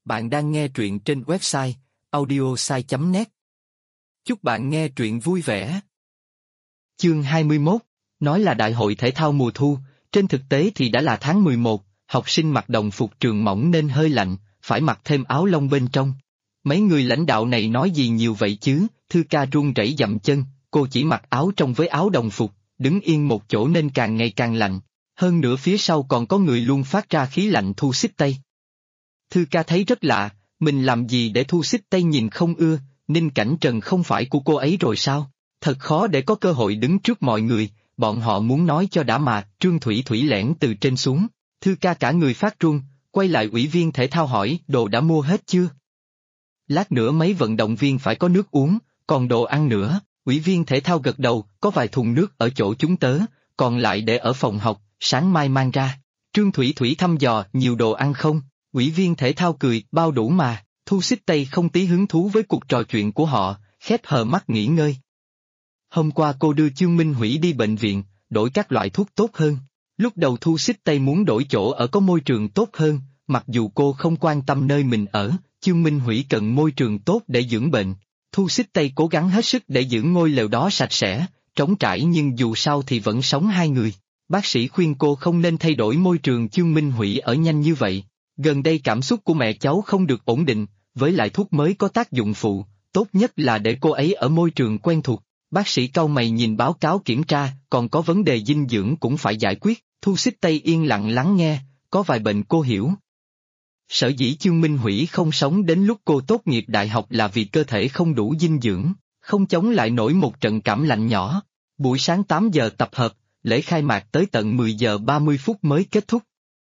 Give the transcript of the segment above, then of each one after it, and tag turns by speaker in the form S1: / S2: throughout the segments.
S1: Bạn đang nghe truyện trên website audiosai.net. Chúc bạn nghe truyện vui vẻ.
S2: Chương 21, nói là đại hội thể thao mùa thu, trên thực tế thì đã là tháng 11, học sinh mặc đồng phục trường mỏng nên hơi lạnh, phải mặc thêm áo lông bên trong. Mấy người lãnh đạo này nói gì nhiều vậy chứ, Thư ca run rẩy dậm chân, cô chỉ mặc áo trong với áo đồng phục, đứng yên một chỗ nên càng ngày càng lạnh. Hơn nữa phía sau còn có người luôn phát ra khí lạnh thu xích tây. Thư ca thấy rất lạ, mình làm gì để thu xích tây nhìn không ưa, Ninh Cảnh Trần không phải của cô ấy rồi sao? Thật khó để có cơ hội đứng trước mọi người, bọn họ muốn nói cho đã mà, Trương Thủy Thủy lẻn từ trên xuống, Thư ca cả người phát run, quay lại ủy viên thể thao hỏi đồ đã mua hết chưa? Lát nữa mấy vận động viên phải có nước uống, còn đồ ăn nữa, ủy viên thể thao gật đầu, có vài thùng nước ở chỗ chúng tớ, còn lại để ở phòng học, sáng mai mang ra. Trương Thủy Thủy thăm dò nhiều đồ ăn không? Ủy viên thể thao cười, bao đủ mà, Thu Xích Tây không tí hứng thú với cuộc trò chuyện của họ, khép hờ mắt nghỉ ngơi. Hôm qua cô đưa Chương Minh Hủy đi bệnh viện, đổi các loại thuốc tốt hơn. Lúc đầu Thu Xích Tây muốn đổi chỗ ở có môi trường tốt hơn, mặc dù cô không quan tâm nơi mình ở, Chương Minh Hủy cần môi trường tốt để dưỡng bệnh. Thu Xích Tây cố gắng hết sức để giữ ngôi lều đó sạch sẽ, trống trải nhưng dù sao thì vẫn sống hai người. Bác sĩ khuyên cô không nên thay đổi môi trường Chương Minh Hủy ở nhanh như vậy. Gần đây cảm xúc của mẹ cháu không được ổn định, với lại thuốc mới có tác dụng phụ, tốt nhất là để cô ấy ở môi trường quen thuộc. Bác sĩ cau mày nhìn báo cáo kiểm tra, còn có vấn đề dinh dưỡng cũng phải giải quyết. Thu Xích Tây yên lặng lắng nghe, có vài bệnh cô hiểu. Sở dĩ Chương Minh Hủy không sống đến lúc cô tốt nghiệp đại học là vì cơ thể không đủ dinh dưỡng, không chống lại nổi một trận cảm lạnh nhỏ. Buổi sáng 8 giờ tập hợp, lễ khai mạc tới tận 10 giờ 30 phút mới kết thúc.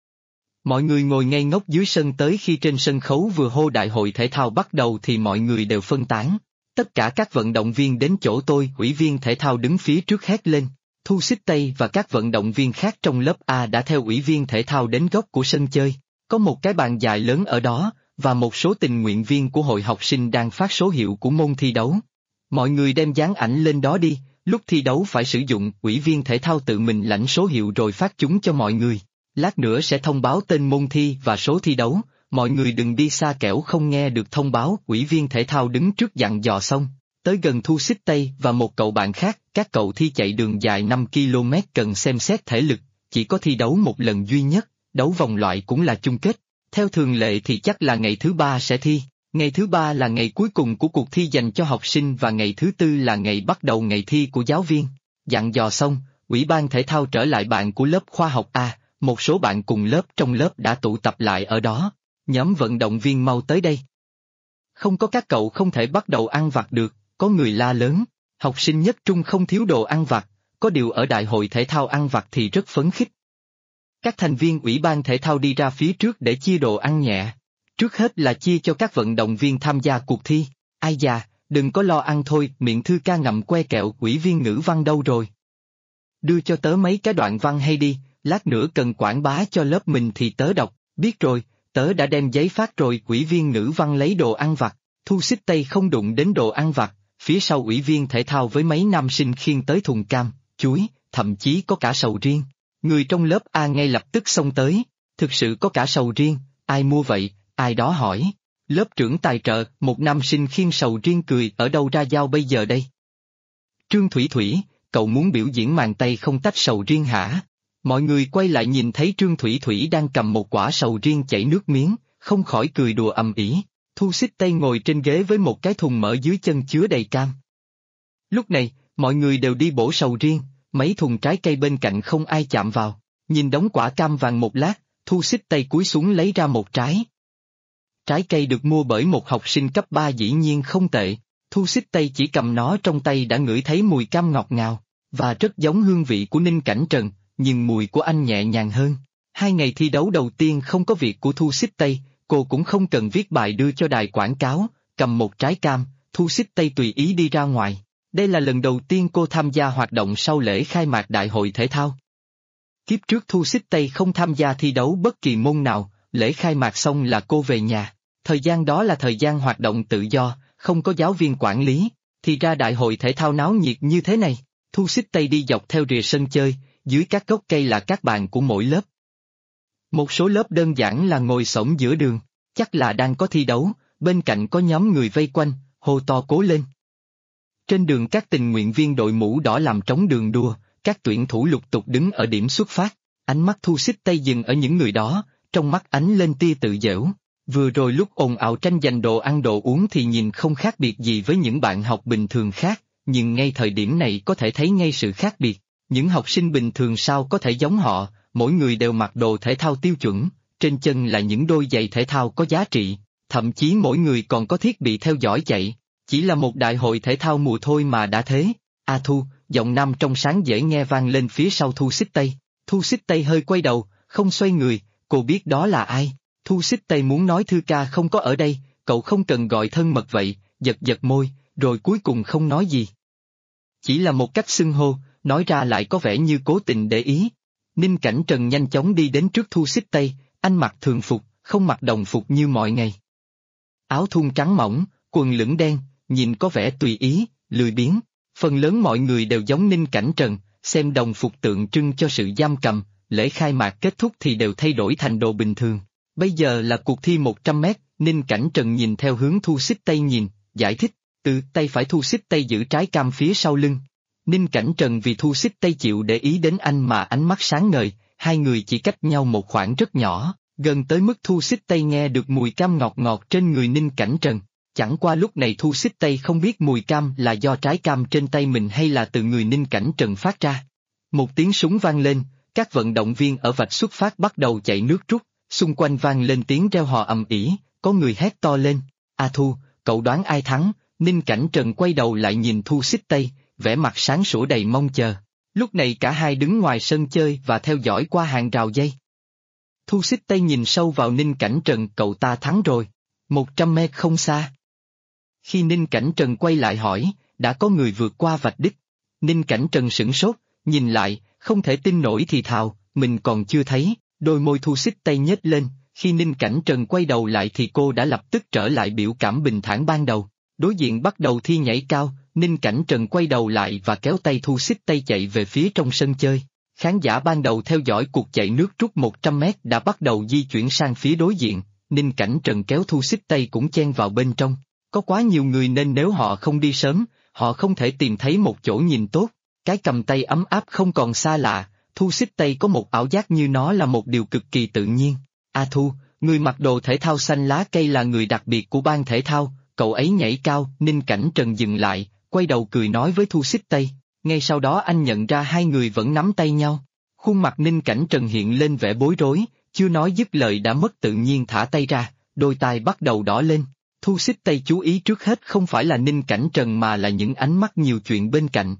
S2: Mọi người ngồi ngây ngốc dưới sân tới khi trên sân khấu vừa hô đại hội thể thao bắt đầu thì mọi người đều phân tán. Tất cả các vận động viên đến chỗ tôi, ủy viên thể thao đứng phía trước hét lên. Thu Xích Tây và các vận động viên khác trong lớp A đã theo ủy viên thể thao đến góc của sân chơi. Có một cái bàn dài lớn ở đó, và một số tình nguyện viên của hội học sinh đang phát số hiệu của môn thi đấu. Mọi người đem dán ảnh lên đó đi, lúc thi đấu phải sử dụng, ủy viên thể thao tự mình lãnh số hiệu rồi phát chúng cho mọi người. Lát nữa sẽ thông báo tên môn thi và số thi đấu, mọi người đừng đi xa kẻo không nghe được thông báo. Ủy viên thể thao đứng trước dặn dò xong, tới gần Thu Xích Tây và một cậu bạn khác, các cậu thi chạy đường dài 5 km cần xem xét thể lực, chỉ có thi đấu một lần duy nhất, đấu vòng loại cũng là chung kết. Theo thường lệ thì chắc là ngày thứ ba sẽ thi, ngày thứ ba là ngày cuối cùng của cuộc thi dành cho học sinh và ngày thứ tư là ngày bắt đầu ngày thi của giáo viên. Dặn dò xong, ủy ban thể thao trở lại bạn của lớp khoa học A. Một số bạn cùng lớp trong lớp đã tụ tập lại ở đó. Nhóm vận động viên mau tới đây. Không có các cậu không thể bắt đầu ăn vặt được, có người la lớn. Học sinh nhất trung không thiếu đồ ăn vặt, có điều ở đại hội thể thao ăn vặt thì rất phấn khích. Các thành viên ủy ban thể thao đi ra phía trước để chia đồ ăn nhẹ. Trước hết là chia cho các vận động viên tham gia cuộc thi. Ai già, đừng có lo ăn thôi, miệng Thư ca ngậm que kẹo. Ủy viên ngữ văn đâu rồi? Đưa cho tớ mấy cái đoạn văn hay đi. Lát nữa cần quảng bá cho lớp mình thì tớ đọc, biết rồi, tớ đã đem giấy phát rồi. Ủy viên ngữ văn lấy đồ ăn vặt, Thu Xích Tây không đụng đến đồ ăn vặt, phía sau ủy viên thể thao với mấy nam sinh khiêng tới thùng cam, chuối, thậm chí có cả sầu riêng. Người trong lớp A ngay lập tức xông tới, thực sự có cả sầu riêng, ai mua vậy, ai đó hỏi. Lớp trưởng tài trợ, một nam sinh khiêng sầu riêng cười, ở đâu ra dao bây giờ đây? Trương Thủy Thủy, cậu muốn biểu diễn màn tay không tách sầu riêng hả? Mọi người quay lại nhìn thấy Trương Thủy Thủy đang cầm một quả sầu riêng chảy nước miếng, không khỏi cười đùa ầm ĩ. Thu Xích Tây ngồi trên ghế với một cái thùng mỡ dưới chân chứa đầy cam. Lúc này, mọi người đều đi bổ sầu riêng, mấy thùng trái cây bên cạnh không ai chạm vào. Nhìn đống quả cam vàng một lát, Thu Xích Tây cúi xuống lấy ra một trái. Trái cây được mua bởi một học sinh cấp 3 dĩ nhiên không tệ. Thu Xích Tây chỉ cầm nó trong tay đã ngửi thấy mùi cam ngọt ngào, và rất giống hương vị của Ninh Cảnh Trần. Nhưng mùi của anh nhẹ nhàng hơn. 2 ngày thi đấu đầu tiên không có việc của Thu Xích Tây, cô cũng không cần viết bài đưa cho đài quảng cáo, cầm một trái cam, Thu Xích Tây tùy ý đi ra ngoài. Đây là lần đầu tiên cô tham gia hoạt động sau lễ khai mạc đại hội thể thao. Kiếp trước Thu Xích Tây không tham gia thi đấu bất kỳ môn nào, lễ khai mạc xong là cô về nhà. Thời gian đó là thời gian hoạt động tự do, không có giáo viên quản lý, thì ra đại hội thể thao náo nhiệt như thế này. Thu Xích Tây đi dọc theo rìa sân chơi, dưới các gốc cây là các bàn của mỗi lớp. Một số lớp đơn giản là ngồi xổm giữa đường, chắc là đang có thi đấu, bên cạnh có nhóm người vây quanh, hô to cố lên. Trên đường các tình nguyện viên đội mũ đỏ làm trống đường đua, các tuyển thủ lục tục đứng ở điểm xuất phát, ánh mắt Thu Xích Tây dừng ở những người đó, trong mắt ánh lên tia tự giễu. Vừa rồi lúc ồn ào tranh giành đồ ăn đồ uống thì nhìn không khác biệt gì với những bạn học bình thường khác, nhưng ngay thời điểm này có thể thấy ngay sự khác biệt. Những học sinh bình thường sao có thể giống họ, mỗi người đều mặc đồ thể thao tiêu chuẩn, trên chân là những đôi giày thể thao có giá trị, thậm chí mỗi người còn có thiết bị theo dõi chạy. Chỉ là một đại hội thể thao mùa thôi mà đã thế. A Thu, giọng nam trong sáng dễ nghe vang lên phía sau Thu Xích Tây. Thu Xích Tây hơi quay đầu, không xoay người, cô biết đó là ai. Thu Xích Tây muốn nói Thư ca không có ở đây, cậu không cần gọi thân mật vậy, giật giật môi, rồi cuối cùng không nói gì. Chỉ là một cách xưng hô, nói ra lại có vẻ như cố tình để ý. Ninh Cảnh Trần nhanh chóng đi đến trước Thu Xích Tây, anh mặc thường phục, không mặc đồng phục như mọi ngày. Áo thun trắng mỏng, quần lửng đen, nhìn có vẻ tùy ý, lười biếng. Phần lớn mọi người đều giống Ninh Cảnh Trần, xem đồng phục tượng trưng cho sự giam cầm, lễ khai mạc kết thúc thì đều thay đổi thành đồ bình thường. Bây giờ là cuộc thi 100 mét, Ninh Cảnh Trần nhìn theo hướng Thu Xích Tây nhìn, giải thích, từ tay phải Thu Xích Tây giữ trái cam phía sau lưng. Ninh Cảnh Trần vì Thu Xích Tây chịu để ý đến anh mà ánh mắt sáng ngời, hai người chỉ cách nhau một khoảng rất nhỏ, gần tới mức Thu Xích Tây nghe được mùi cam ngọt ngọt trên người Ninh Cảnh Trần. Chẳng qua lúc này Thu Xích Tây không biết mùi cam là do trái cam trên tay mình hay là từ người Ninh Cảnh Trần phát ra. Một tiếng súng vang lên, các vận động viên ở vạch xuất phát bắt đầu chạy nước rút, xung quanh vang lên tiếng reo hò ầm ĩ, có người hét to lên, A Thu, cậu đoán ai thắng? Ninh Cảnh Trần quay đầu lại nhìn Thu Xích Tây, vẻ mặt sáng sủa đầy mong chờ. Lúc này cả hai đứng ngoài sân chơi và theo dõi qua hàng rào dây. Thu Xích Tây nhìn sâu vào Ninh Cảnh Trần, cậu ta thắng rồi, 100 mét không xa. Khi Ninh Cảnh Trần quay lại hỏi, đã có người vượt qua vạch đích. Ninh Cảnh Trần sửng sốt, nhìn lại, không thể tin nổi thì thào, mình còn chưa thấy, đôi môi Thu Xích Tây nhếch lên, khi Ninh Cảnh Trần quay đầu lại thì cô đã lập tức trở lại biểu cảm bình thản ban đầu. Đối diện bắt đầu thi nhảy cao, Ninh Cảnh Trần quay đầu lại và kéo tay Thu Xích Tây chạy về phía trong sân chơi. Khán giả ban đầu theo dõi cuộc chạy nước rút 100 mét đã bắt đầu di chuyển sang phía đối diện, Ninh Cảnh Trần kéo Thu Xích Tây cũng chen vào bên trong. Có quá nhiều người nên nếu họ không đi sớm, họ không thể tìm thấy một chỗ nhìn tốt. Cái cầm tay ấm áp không còn xa lạ, Thu Xích Tây có một ảo giác như nó là một điều cực kỳ tự nhiên. A Thu, người mặc đồ thể thao xanh lá cây là người đặc biệt của ban thể thao, cậu ấy nhảy cao. Ninh Cảnh Trần dừng lại, quay đầu cười nói với Thu Xích Tây, ngay sau đó anh nhận ra hai người vẫn nắm tay nhau. Khuôn mặt Ninh Cảnh Trần hiện lên vẻ bối rối, chưa nói dứt lời đã mất tự nhiên thả tay ra, đôi tai bắt đầu đỏ lên. Thu Xích Tây chú ý trước hết không phải là Ninh Cảnh Trần mà là những ánh mắt nhiều chuyện bên cạnh.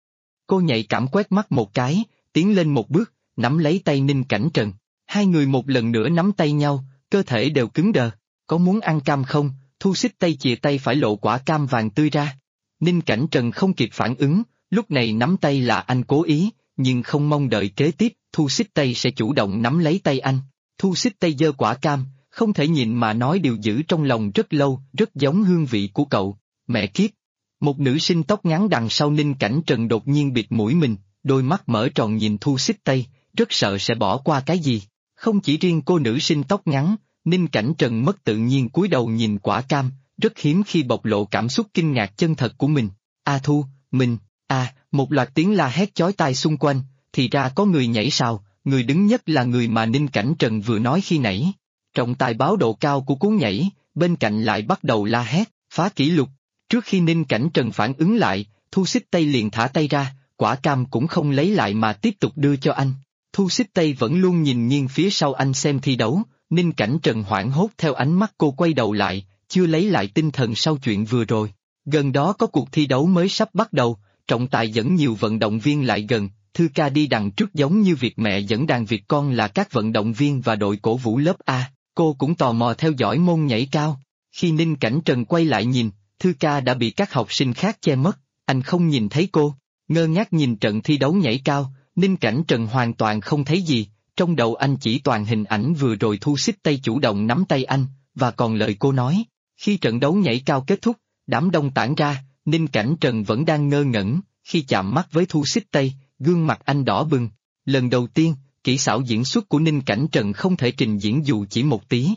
S2: Cô nhạy cảm quét mắt một cái, tiến lên một bước, nắm lấy tay Ninh Cảnh Trần. Hai người một lần nữa nắm tay nhau, cơ thể đều cứng đờ. Có muốn ăn cam không? Thu Xích Tây chìa tay phải lộ quả cam vàng tươi ra. Ninh Cảnh Trần không kịp phản ứng, lúc này nắm tay là anh cố ý, nhưng không mong đợi kế tiếp, Thu Xích Tây sẽ chủ động nắm lấy tay anh. Thu Xích Tây giơ quả cam, không thể nhịn mà nói điều giữ trong lòng rất lâu, rất giống hương vị của cậu. Mẹ kiếp! Một nữ sinh tóc ngắn đằng sau Ninh Cảnh Trần đột nhiên bịt mũi mình, đôi mắt mở tròn nhìn Thu Xích Tây, rất sợ sẽ bỏ qua cái gì. Không chỉ riêng cô nữ sinh tóc ngắn, Ninh Cảnh Trần mất tự nhiên cúi đầu nhìn quả cam, rất hiếm khi bộc lộ cảm xúc kinh ngạc chân thật của mình. A Thu, mình, một loạt tiếng la hét chói tai xung quanh, thì ra có người nhảy sào, người đứng nhất là người mà Ninh Cảnh Trần vừa nói khi nãy. Trọng tài báo độ cao của cú nhảy, bên cạnh lại bắt đầu la hét, phá kỷ lục. Trước khi Ninh Cảnh Trần phản ứng lại, Thu Xích Tây liền thả tay ra, quả cam cũng không lấy lại mà tiếp tục đưa cho anh. Thu Xích Tây vẫn luôn nhìn nghiêng phía sau anh xem thi đấu, Ninh Cảnh Trần hoảng hốt theo ánh mắt cô quay đầu lại, chưa lấy lại tinh thần sau chuyện vừa rồi. Gần đó có cuộc thi đấu mới sắp bắt đầu, trọng tài dẫn nhiều vận động viên lại gần, Thư ca đi đằng trước giống như việc mẹ dẫn đàn việc con là các vận động viên và đội cổ vũ lớp A, cô cũng tò mò theo dõi môn nhảy cao. Khi Ninh Cảnh Trần quay lại nhìn, Thư ca đã bị các học sinh khác che mất, anh không nhìn thấy cô, ngơ ngác nhìn trận thi đấu nhảy cao, Ninh Cảnh Trần hoàn toàn không thấy gì, trong đầu anh chỉ toàn hình ảnh vừa rồi Thu Xích Tây chủ động nắm tay anh, và còn lời cô nói. Khi trận đấu nhảy cao kết thúc, đám đông tản ra, Ninh Cảnh Trần vẫn đang ngơ ngẩn, khi chạm mắt với Thu Xích Tây, gương mặt anh đỏ bừng. Lần đầu tiên, kỹ xảo diễn xuất của Ninh Cảnh Trần không thể trình diễn dù chỉ một tí.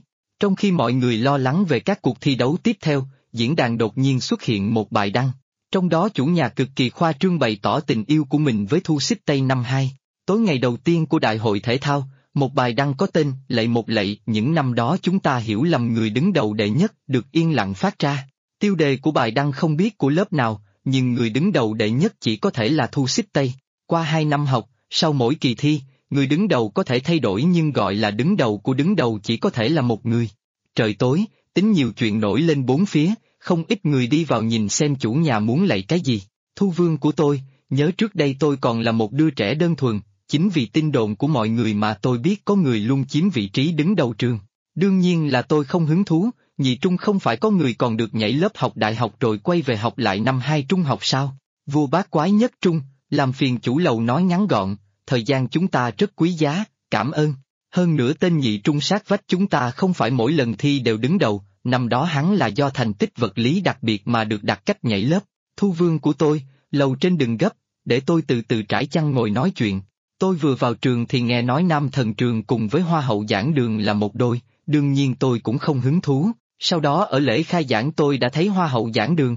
S2: Trong khi mọi người lo lắng về các cuộc thi đấu tiếp theo, diễn đàn đột nhiên xuất hiện một bài đăng. Trong đó chủ nhà cực kỳ khoa trương bày tỏ tình yêu của mình với Thu Xích Tây năm 2. Tối ngày đầu tiên của đại hội thể thao, một bài đăng có tên Lạy một lạy, những năm đó chúng ta hiểu lầm người đứng đầu đệ nhất được yên lặng phát ra. Tiêu đề của bài đăng không biết của lớp nào, nhưng người đứng đầu đệ nhất chỉ có thể là Thu Xích Tây. Qua 2 năm học, sau mỗi kỳ thi, người đứng đầu có thể thay đổi nhưng gọi là đứng đầu của đứng đầu chỉ có thể là một người. Trời tối, tính nhiều chuyện nổi lên bốn phía, không ít người đi vào nhìn xem chủ nhà muốn lạy cái gì. Thu Vương của tôi, nhớ trước đây tôi còn là một đứa trẻ đơn thuần, chính vì tin đồn của mọi người mà tôi biết có người luôn chiếm vị trí đứng đầu trường. Đương nhiên là tôi không hứng thú, nhị trung không phải có người còn được nhảy lớp học đại học rồi quay về học lại năm 2 trung học sao? Vua bát quái nhất trung, làm phiền chủ lầu nói ngắn gọn, thời gian chúng ta rất quý giá, cảm ơn. Hơn nữa tên nhị trung sát vách chúng ta không phải mỗi lần thi đều đứng đầu, năm đó hắn là do thành tích vật lý đặc biệt mà được đặt cách nhảy lớp. Thu Vương của tôi, lầu trên đừng gấp, để tôi từ từ trải chăn ngồi nói chuyện. Tôi vừa vào trường thì nghe nói nam thần trường cùng với hoa hậu giảng đường là một đôi, đương nhiên tôi cũng không hứng thú, sau đó ở lễ khai giảng tôi đã thấy hoa hậu giảng đường.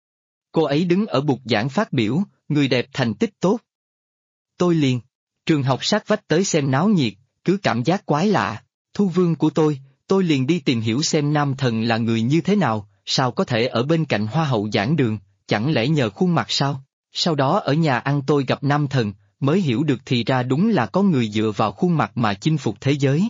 S2: Cô ấy đứng ở bục giảng phát biểu, người đẹp thành tích tốt. Tôi liền, trường học sát vách tới xem náo nhiệt, cứ cảm giác quái lạ. Thu Vương của tôi liền đi tìm hiểu xem nam thần là người như thế nào, sao có thể ở bên cạnh hoa hậu giảng đường, chẳng lẽ nhờ khuôn mặt sao? Sau đó ở nhà ăn tôi gặp nam thần, mới hiểu được thì ra đúng là có người dựa vào khuôn mặt mà chinh phục thế giới.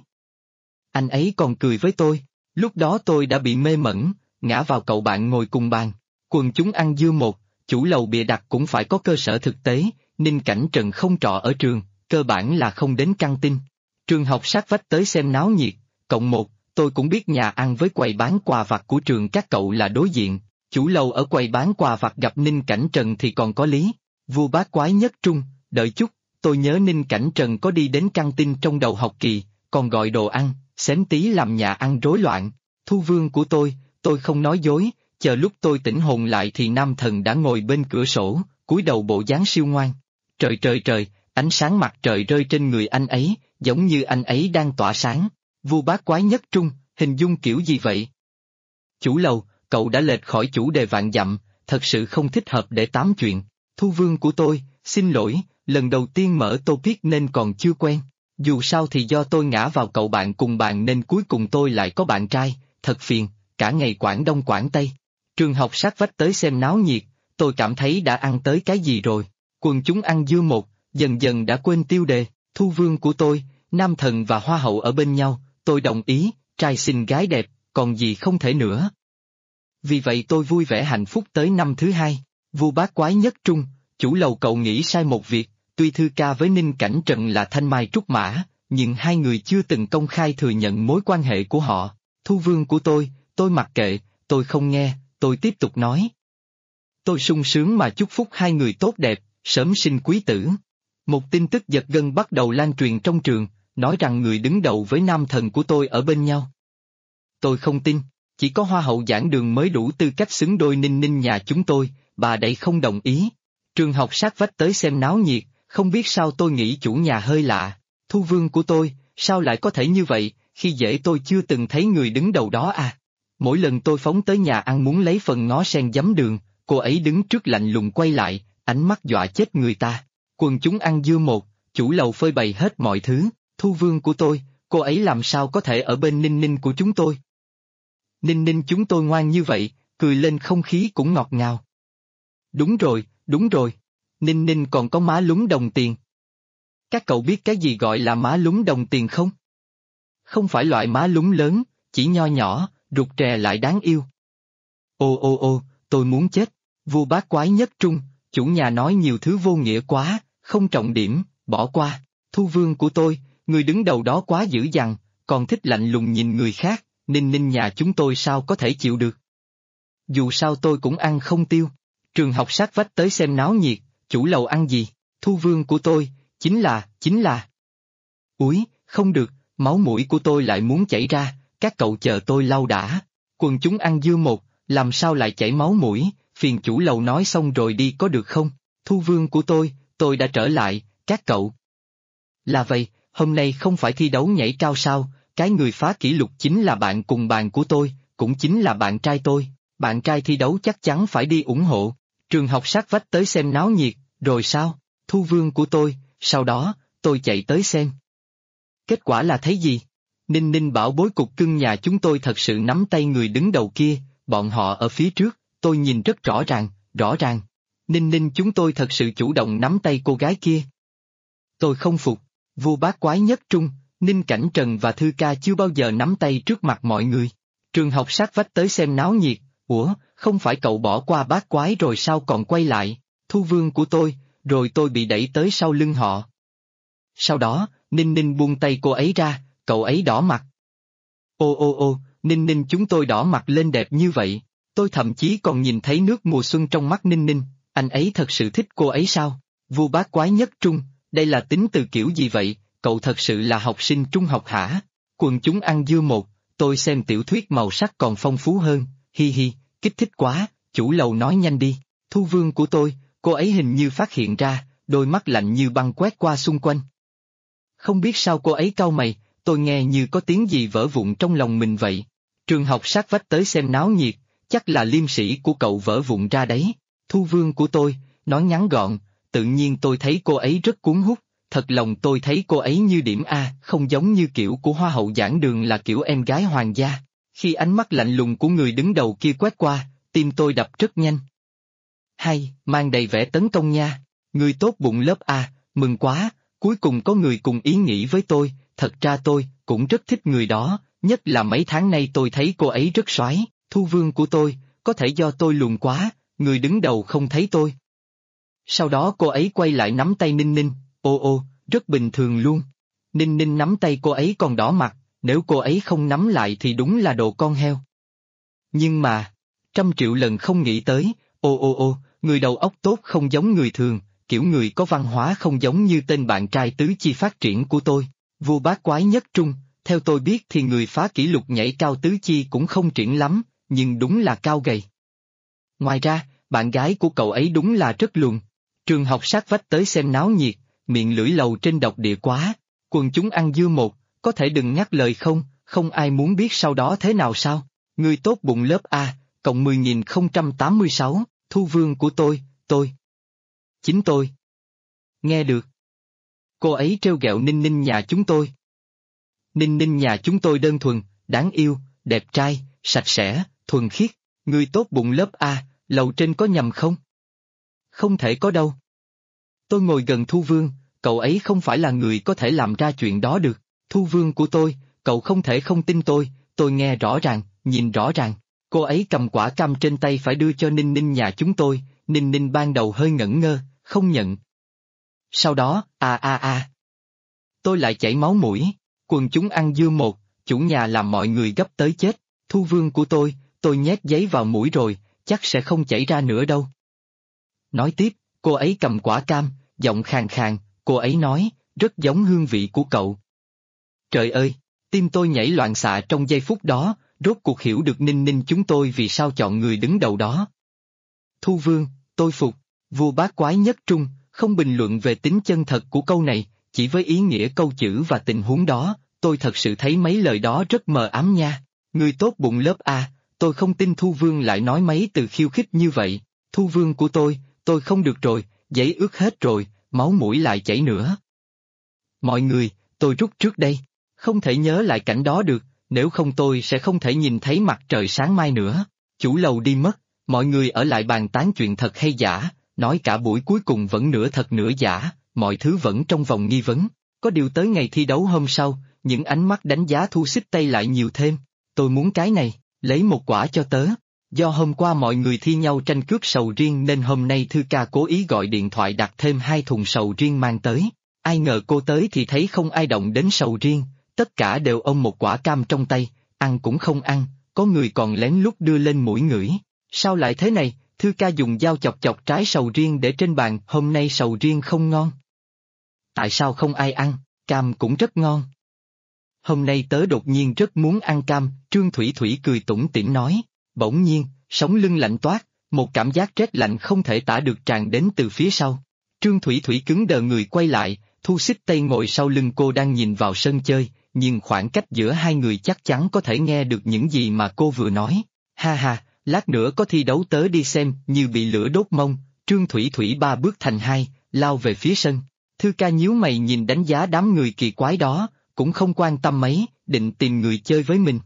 S2: Anh ấy còn cười với tôi, lúc đó tôi đã bị mê mẩn, ngã vào cậu bạn ngồi cùng bàn. Quần chúng ăn dưa một, chủ lầu bịa đặt cũng phải có cơ sở thực tế, Ninh Cảnh Trần không trọ ở trường, cơ bản là không đến căng tin. Trường học sát vách tới xem náo nhiệt, cộng một, tôi cũng biết nhà ăn với quầy bán quà vặt của trường các cậu là đối diện, chủ lầu ở quầy bán quà vặt gặp Ninh Cảnh Trần thì còn có lý. Vua bát quái nhất trung, đợi chút, tôi nhớ Ninh Cảnh Trần có đi đến căng tin trong đầu học kỳ, còn gọi đồ ăn, xém tí làm nhà ăn rối loạn. Thu Vương của tôi không nói dối, chờ lúc tôi tỉnh hồn lại thì nam thần đã ngồi bên cửa sổ, cúi đầu bộ dáng siêu ngoan. Trời, ánh sáng mặt trời rơi trên người anh ấy, giống như anh ấy đang tỏa sáng. Vua bát quái nhất trung, hình dung kiểu gì vậy? Chủ lầu, cậu đã lệch khỏi chủ đề vạn dặm, thật sự không thích hợp để tám chuyện. Thu Vương của tôi, xin lỗi, lần đầu tiên mở topic nên còn chưa quen. Dù sao thì do tôi ngã vào cậu bạn cùng bàn nên cuối cùng tôi lại có bạn trai, thật phiền, cả ngày Quảng Đông Quảng Tây. Trường học sát vách tới xem náo nhiệt, tôi cảm thấy đã ăn tới cái gì rồi. Quần chúng ăn dưa một, dần dần đã quên tiêu đề. Thu Vương của tôi, nam thần và hoa hậu ở bên nhau, tôi đồng ý, trai xinh gái đẹp, còn gì không thể nữa. Vì vậy tôi vui vẻ hạnh phúc tới năm thứ 2, vua bát quái nhất trung, chủ lầu cậu nghĩ sai một việc, tuy Thư Ca với Ninh Cảnh Trần là thanh mai trúc mã, nhưng hai người chưa từng công khai thừa nhận mối quan hệ của họ. Thu Vương của tôi mặc kệ, tôi không nghe, tôi tiếp tục nói. Tôi sung sướng mà chúc phúc hai người tốt đẹp, sớm sinh quý tử. Một tin tức giật gân bắt đầu lan truyền trong trường, nói rằng người đứng đầu với nam thần của tôi ở bên nhau. Tôi không tin, chỉ có hoa hậu giảng đường mới đủ tư cách xứng đôi Ninh Ninh nhà chúng tôi, bà đây không đồng ý. Trường học sát vách tới xem náo nhiệt, không biết sao tôi nghĩ chủ nhà hơi lạ. Thu Vương của tôi, sao lại có thể như vậy, khi dễ tôi chưa từng thấy người đứng đầu đó à. Mỗi lần tôi phóng tới nhà ăn muốn lấy phần ngó sen giấm đường, cô ấy đứng trước lạnh lùng quay lại, ánh mắt dọa chết người ta. Quần chúng ăn dưa một, chủ lầu phơi bày hết mọi thứ. Thu Vương của tôi, cô ấy làm sao có thể ở bên Ninh Ninh của chúng tôi. Ninh Ninh chúng tôi ngoan như vậy, cười lên không khí cũng ngọt ngào. Đúng rồi, Ninh Ninh còn có má lúm đồng tiền. Các cậu biết cái gì gọi là má lúm đồng tiền không? Không phải loại má lúm lớn, chỉ nho nhỏ, rụt rè lại đáng yêu. Ô, tôi muốn chết, vua bát quái nhất trung, chủ nhà nói nhiều thứ vô nghĩa quá, không trọng điểm, bỏ qua. Thu Vương của tôi, người đứng đầu đó quá dữ dằn, còn thích lạnh lùng nhìn người khác, Ninh Ninh nhà chúng tôi sao có thể chịu được. Dù sao tôi cũng ăn không tiêu. Trường học sát vách tới xem náo nhiệt, chủ lầu ăn gì, Thu Vương của tôi, chính là. Úi, không được, máu mũi của tôi lại muốn chảy ra, các cậu chờ tôi lau đã. Quần chúng ăn dưa một, làm sao lại chảy máu mũi, phiền chủ lầu nói xong rồi đi có được không? Thu Vương của tôi đã trở lại, các cậu. Là vậy, hôm nay không phải thi đấu nhảy cao sao, cái người phá kỷ lục chính là bạn cùng bàn của tôi, cũng chính là bạn trai tôi, bạn trai thi đấu chắc chắn phải đi ủng hộ. Trường học sát vách tới xem náo nhiệt, rồi sao? Thu Vương của tôi, sau đó, tôi chạy tới xem. Kết quả là thấy gì? Ninh Ninh bảo bối cục cưng nhà chúng tôi thật sự nắm tay người đứng đầu kia, bọn họ ở phía trước, tôi nhìn rất rõ ràng, rõ ràng. Ninh Ninh chúng tôi thật sự chủ động nắm tay cô gái kia. Tôi không phục, vua bát quái nhất trung, Ninh Cảnh Trần và Thư Ca chưa bao giờ nắm tay trước mặt mọi người. Trường học sát vách tới xem náo nhiệt, ủa, không phải cậu bỏ qua bát quái rồi sao còn quay lại, Thu Vương của tôi, rồi tôi bị đẩy tới sau lưng họ. Sau đó, Ninh Ninh buông tay cô ấy ra, cậu ấy đỏ mặt. Ô, Ninh Ninh chúng tôi đỏ mặt lên đẹp như vậy, tôi thậm chí còn nhìn thấy nước mùa xuân trong mắt Ninh Ninh, anh ấy thật sự thích cô ấy sao? Vua bát quái nhất trung, đây là tính từ kiểu gì vậy, cậu thật sự là học sinh trung học hả? Quần chúng ăn dưa một, tôi xem tiểu thuyết màu sắc còn phong phú hơn, hi hi, kích thích quá, chủ lầu nói nhanh đi, Thu Vương của tôi, cô ấy hình như phát hiện ra, đôi mắt lạnh như băng quét qua xung quanh. Không biết sao cô ấy cau mày, tôi nghe như có tiếng gì vỡ vụn trong lòng mình vậy. Trường học sát vách tới xem náo nhiệt, chắc là liêm sĩ của cậu vỡ vụn ra đấy. Thu Vương của tôi, nói ngắn gọn, tự nhiên tôi thấy cô ấy rất cuốn hút, thật lòng tôi thấy cô ấy như điểm A, không giống như kiểu của hoa hậu giảng đường là kiểu em gái hoàng gia. Khi ánh mắt lạnh lùng của người đứng đầu kia quét qua, tim tôi đập rất nhanh. Hay, mang đầy vẻ tấn công nha, người tốt bụng lớp A, mừng quá, cuối cùng có người cùng ý nghĩ với tôi, thật ra tôi cũng rất thích người đó, nhất là mấy tháng nay tôi thấy cô ấy rất soái. Thu Vương của tôi, có thể do tôi lùn quá, người đứng đầu không thấy tôi. Sau đó cô ấy quay lại nắm tay Ninh Ninh, ô, rất bình thường luôn. Ninh Ninh nắm tay cô ấy còn đỏ mặt, nếu cô ấy không nắm lại thì đúng là đồ con heo. Nhưng mà, 100 triệu lần không nghĩ tới, ô, người đầu óc tốt không giống người thường, kiểu người có văn hóa không giống như tên bạn trai tứ chi phát triển của tôi, vua bát quái nhất trung, theo tôi biết thì người phá kỷ lục nhảy cao tứ chi cũng không triển lắm, nhưng đúng là cao gầy. Ngoài ra, bạn gái của cậu ấy đúng là rất lùn. Trường học sát vách tới xem náo nhiệt, miệng lưỡi lầu trên độc địa quá, quần chúng ăn dưa một, có thể đừng nhắc lời không, không ai muốn biết sau đó thế nào sao. Người tốt bụng lớp A, cộng 10.086, Thu Vương của tôi. Chính tôi. Nghe được. Cô ấy trêu ghẹo Ninh Ninh nhà chúng tôi. Ninh Ninh nhà chúng tôi đơn thuần, đáng yêu, đẹp trai, sạch sẽ, thuần khiết, người tốt bụng lớp A, lầu trên có nhầm không? Không thể có đâu. Tôi ngồi gần Thu Vương, cậu ấy không phải là người có thể làm ra chuyện đó được. Thu Vương của tôi, cậu không thể không tin tôi nghe rõ ràng, nhìn rõ ràng. Cô ấy cầm quả cam trên tay phải đưa cho Ninh Ninh nhà chúng tôi, Ninh Ninh ban đầu hơi ngẩn ngơ, không nhận. Sau đó, tôi lại chảy máu mũi, quần chúng ăn dưa một, chủ nhà làm mọi người gấp tới chết. Thu Vương của tôi nhét giấy vào mũi rồi, chắc sẽ không chảy ra nữa đâu. Nói tiếp, cô ấy cầm quả cam, giọng khàn khàn, cô ấy nói, rất giống hương vị của cậu. Trời ơi, tim tôi nhảy loạn xạ trong giây phút đó, rốt cuộc hiểu được Ninh Ninh chúng tôi vì sao chọn người đứng đầu đó. Thu Vương, tôi phục, vua bát quái nhất trung, không bình luận về tính chân thật của câu này, chỉ với ý nghĩa câu chữ và tình huống đó, tôi thật sự thấy mấy lời đó rất mờ ám nha. Người tốt bụng lớp A, tôi không tin Thu Vương lại nói mấy từ khiêu khích như vậy. Thu Vương của tôi không được rồi, giấy ướt hết rồi, máu mũi lại chảy nữa. Mọi người, tôi rút trước đây, không thể nhớ lại cảnh đó được, nếu không tôi sẽ không thể nhìn thấy mặt trời sáng mai nữa. Chủ lầu đi mất, mọi người ở lại bàn tán chuyện thật hay giả, nói cả buổi cuối cùng vẫn nửa thật nửa giả, mọi thứ vẫn trong vòng nghi vấn. Có điều tới ngày thi đấu hôm sau, những ánh mắt đánh giá Thu Xích Tây lại nhiều thêm. Tôi muốn cái này, lấy một quả cho tớ. Do hôm qua mọi người thi nhau tranh cướp sầu riêng nên hôm nay Thư Ca cố ý gọi điện thoại đặt thêm 2 thùng sầu riêng mang tới. Ai ngờ cô tới thì thấy không ai động đến sầu riêng, tất cả đều ôm một quả cam trong tay, ăn cũng không ăn, có người còn lén lút đưa lên mũi ngửi. Sao lại thế này? Thư Ca dùng dao chọc chọc trái sầu riêng để trên bàn, hôm nay sầu riêng không ngon. Tại sao không ai ăn, cam cũng rất ngon. Hôm nay tớ đột nhiên rất muốn ăn cam, Trương Thủy Thủy cười tủm tỉm nói, bỗng nhiên, sống lưng lạnh toát, một cảm giác rét lạnh không thể tả được tràn đến từ phía sau. Trương Thủy Thủy cứng đờ người quay lại, Thu Xích Tây ngồi sau lưng cô đang nhìn vào sân chơi, nhưng khoảng cách giữa hai người chắc chắn có thể nghe được những gì mà cô vừa nói. Ha ha, lát nữa có thi đấu tớ đi xem. Như bị lửa đốt mông, Trương Thủy Thủy ba bước thành hai, lao về phía sân. Thư ca nhíu mày nhìn đánh giá đám người kỳ quái đó, cũng không quan tâm mấy, định tìm người chơi với mình.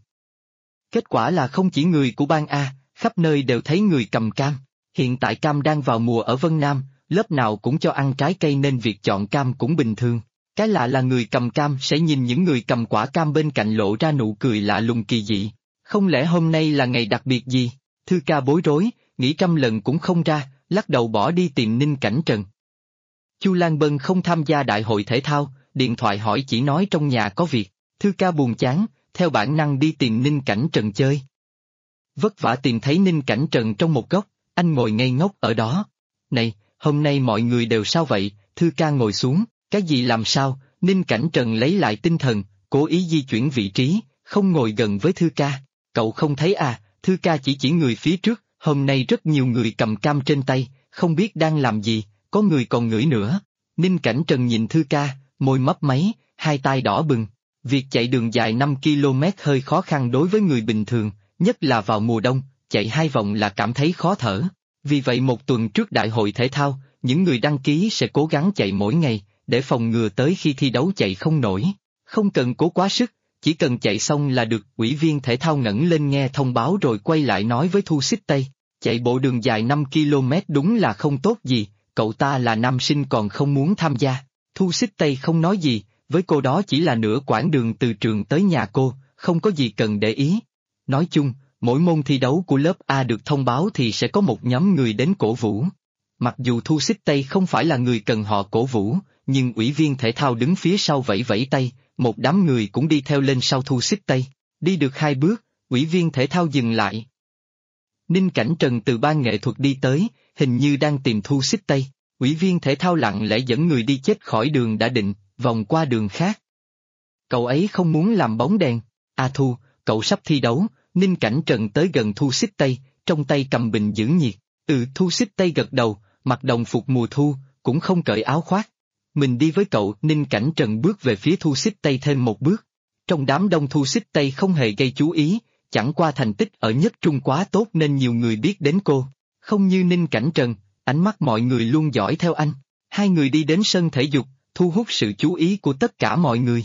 S2: Kết quả là không chỉ người của bang A, khắp nơi đều thấy người cầm cam. Hiện tại cam đang vào mùa ở Vân Nam, lớp nào cũng cho ăn trái cây nên việc chọn cam cũng bình thường. Cái lạ là người cầm cam sẽ nhìn những người cầm quả cam bên cạnh lộ ra nụ cười lạ lùng kỳ dị. Không lẽ hôm nay là ngày đặc biệt gì? Thư ca bối rối, nghĩ trăm lần cũng không ra, lắc đầu bỏ đi tìm Ninh Cảnh Trần. Chu Lan Bân không tham gia đại hội thể thao, điện thoại hỏi chỉ nói trong nhà có việc. Thư ca buồn chán, theo bản năng đi tìm Ninh Cảnh Trần chơi. Vất vả tìm thấy Ninh Cảnh Trần trong một góc, anh ngồi ngây ngốc ở đó. Này, hôm nay mọi người đều sao vậy? Thư ca ngồi xuống, cái gì làm sao? Ninh Cảnh Trần lấy lại tinh thần, cố ý di chuyển vị trí, không ngồi gần với Thư ca. Cậu không thấy à? Thư ca chỉ người phía trước, hôm nay rất nhiều người cầm cam trên tay, không biết đang làm gì, có người còn ngửi nữa. Ninh Cảnh Trần nhìn Thư ca, môi mấp máy, hai tay đỏ bừng. Việc chạy đường dài 5 km hơi khó khăn đối với người bình thường, nhất là vào mùa đông, chạy 2 vòng là cảm thấy khó thở. Vì vậy một tuần trước đại hội thể thao, những người đăng ký sẽ cố gắng chạy mỗi ngày, để phòng ngừa tới khi thi đấu chạy không nổi. Không cần cố quá sức, chỉ cần chạy xong là được. Ủy viên thể thao ngẩng lên nghe thông báo rồi quay lại nói với Thu Xích Tây, chạy bộ đường dài 5 km đúng là không tốt gì, cậu ta là nam sinh còn không muốn tham gia. Thu Xích Tây không nói gì, với cô đó chỉ là nửa quãng đường từ trường tới nhà cô, không có gì cần để ý. Nói chung, mỗi môn thi đấu của lớp A được thông báo thì sẽ có một nhóm người đến cổ vũ. Mặc dù Thu Xích Tây không phải là người cần họ cổ vũ, nhưng ủy viên thể thao đứng phía sau vẫy vẫy tay, một đám người cũng đi theo lên sau Thu Xích Tây. Đi được 2 bước, ủy viên thể thao dừng lại. Ninh Cảnh Trần từ ban nghệ thuật đi tới, hình như đang tìm Thu Xích Tây. Ủy viên thể thao lặng lẽ dẫn người đi chết khỏi đường đã định, vòng qua đường khác. Cậu ấy không muốn làm bóng đèn. À Thu, cậu sắp thi đấu. Ninh Cảnh Trần tới gần Thu Xích Tây, trong tay cầm bình giữ nhiệt. Thu Xích Tây gật đầu, mặc đồng phục mùa thu, cũng không cởi áo khoác. Mình đi với cậu. Ninh Cảnh Trần bước về phía Thu Xích Tây thêm một bước. Trong đám đông Thu Xích Tây không hề gây chú ý, chẳng qua thành tích ở nhất trung quá tốt nên nhiều người biết đến cô. Không như Ninh Cảnh Trần, ánh mắt mọi người luôn dõi theo anh. Hai người đi đến sân thể dục, thu hút sự chú ý của tất cả mọi người.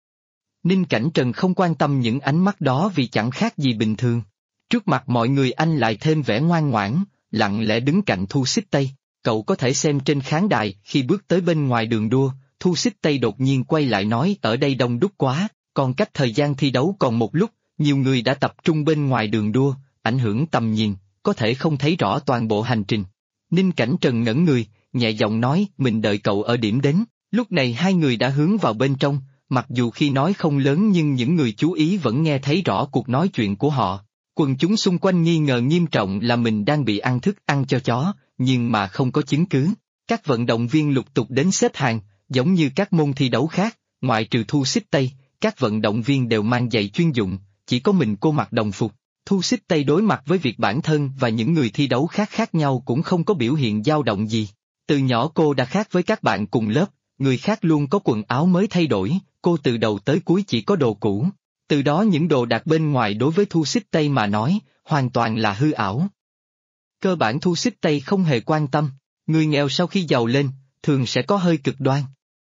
S2: Ninh Cảnh Trần không quan tâm những ánh mắt đó vì chẳng khác gì bình thường. Trước mặt mọi người anh lại thêm vẻ ngoan ngoãn, lặng lẽ đứng cạnh Thu Xích Tây. Cậu có thể xem trên khán đài, khi bước tới bên ngoài đường đua, Thu Xích Tây đột nhiên quay lại nói ở đây đông đúc quá, còn cách thời gian thi đấu còn một lúc, nhiều người đã tập trung bên ngoài đường đua, ảnh hưởng tầm nhìn, có thể không thấy rõ toàn bộ hành trình. Ninh Cảnh Trần ngẩn người, nhẹ giọng nói mình đợi cậu ở điểm đến. Lúc này hai người đã hướng vào bên trong, mặc dù khi nói không lớn nhưng những người chú ý vẫn nghe thấy rõ cuộc nói chuyện của họ. Quần chúng xung quanh nghi ngờ nghiêm trọng là mình đang bị ăn thức ăn cho chó, nhưng mà không có chứng cứ. Các vận động viên lục tục đến xếp hàng, giống như các môn thi đấu khác, ngoại trừ Thu Xích Tây, các vận động viên đều mang giày chuyên dụng, chỉ có mình cô mặc đồng phục. Thu Xích Tây đối mặt với việc bản thân và những người thi đấu khác khác nhau cũng không có biểu hiện dao động gì. Từ nhỏ cô đã khác với các bạn cùng lớp, người khác luôn có quần áo mới thay đổi, cô từ đầu tới cuối chỉ có đồ cũ. Từ đó những đồ đạc bên ngoài đối với Thu Xích Tây mà nói, hoàn toàn là hư ảo. Cơ bản Thu Xích Tây không hề quan tâm, người nghèo sau khi giàu lên, thường sẽ có hơi cực đoan.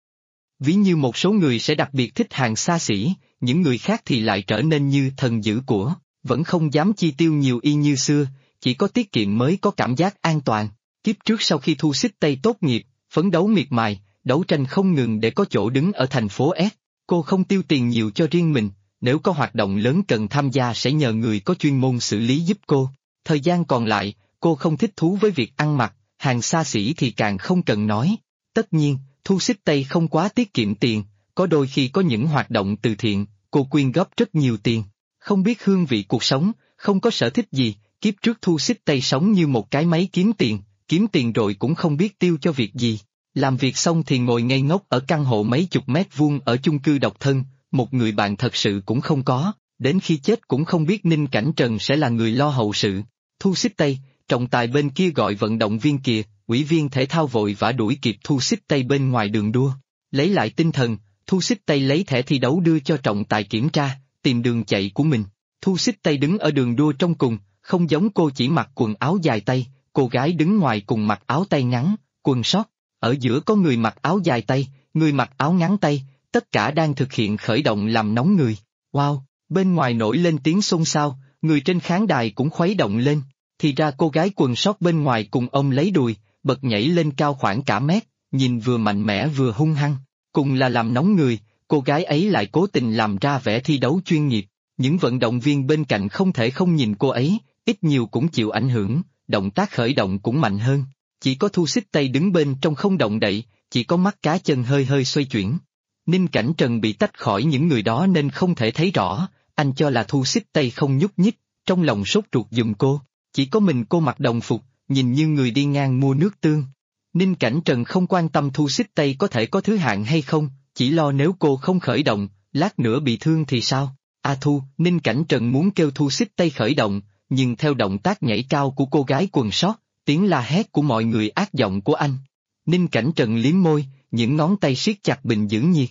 S2: Ví như một số người sẽ đặc biệt thích hàng xa xỉ, những người khác thì lại trở nên như thần giữ của, vẫn không dám chi tiêu nhiều y như xưa, chỉ có tiết kiệm mới có cảm giác an toàn. Kiếp trước sau khi Thu Xích Tây tốt nghiệp, phấn đấu miệt mài, đấu tranh không ngừng để có chỗ đứng ở thành phố S, cô không tiêu tiền nhiều cho riêng mình, nếu có hoạt động lớn cần tham gia sẽ nhờ người có chuyên môn xử lý giúp cô. Thời gian còn lại, cô không thích thú với việc ăn mặc, hàng xa xỉ thì càng không cần nói. Tất nhiên, Thu Xích Tây không quá tiết kiệm tiền, có đôi khi có những hoạt động từ thiện, cô quyên góp rất nhiều tiền. Không biết hương vị cuộc sống, không có sở thích gì, kiếp trước Thu Xích Tây sống như một cái máy kiếm tiền rồi cũng không biết tiêu cho việc gì. Làm việc xong thì ngồi ngây ngốc ở căn hộ mấy chục mét vuông ở chung cư độc thân, một người bạn thật sự cũng không có, đến khi chết cũng không biết Ninh Cảnh Trần sẽ là người lo hậu sự. Thu Xích Tây, trọng tài bên kia gọi vận động viên kìa, ủy viên thể thao vội vã đuổi kịp Thu Xích Tây bên ngoài đường đua. Lấy lại tinh thần, Thu Xích Tây lấy thẻ thi đấu đưa cho trọng tài kiểm tra, tìm đường chạy của mình. Thu Xích Tây đứng ở đường đua trong cùng, không giống cô chỉ mặc quần áo dài tay, cô gái đứng ngoài cùng mặc áo tay ngắn, quần sót. Ở giữa có người mặc áo dài tay, người mặc áo ngắn tay, tất cả đang thực hiện khởi động làm nóng người. Wow, bên ngoài nổi lên tiếng xôn xao, người trên khán đài cũng khuấy động lên. Thì ra cô gái quần sót bên ngoài cùng ông lấy đùi, bật nhảy lên cao khoảng cả mét, nhìn vừa mạnh mẽ vừa hung hăng. Cùng là làm nóng người, cô gái ấy lại cố tình làm ra vẻ thi đấu chuyên nghiệp. Những vận động viên bên cạnh không thể không nhìn cô ấy, ít nhiều cũng chịu ảnh hưởng, động tác khởi động cũng mạnh hơn. Chỉ có Thu Xích Tây đứng bên trong không động đậy, chỉ có mắt cá chân hơi hơi xoay chuyển. Ninh Cảnh Trần bị tách khỏi những người đó nên không thể thấy rõ, anh cho là Thu Xích Tây không nhúc nhích, trong lòng sốt ruột giùm cô. Chỉ có mình cô mặc đồng phục, nhìn như người đi ngang mua nước tương. Ninh Cảnh Trần không quan tâm Thu Xích Tây có thể có thứ hạng hay không, chỉ lo nếu cô không khởi động, lát nữa bị thương thì sao? Thu, Ninh Cảnh Trần muốn kêu Thu Xích Tây khởi động, nhưng theo động tác nhảy cao của cô gái quần sót, tiếng la hét của mọi người ác giọng của anh. Ninh Cảnh Trần liếm môi, những ngón tay siết chặt bình giữ nhiệt.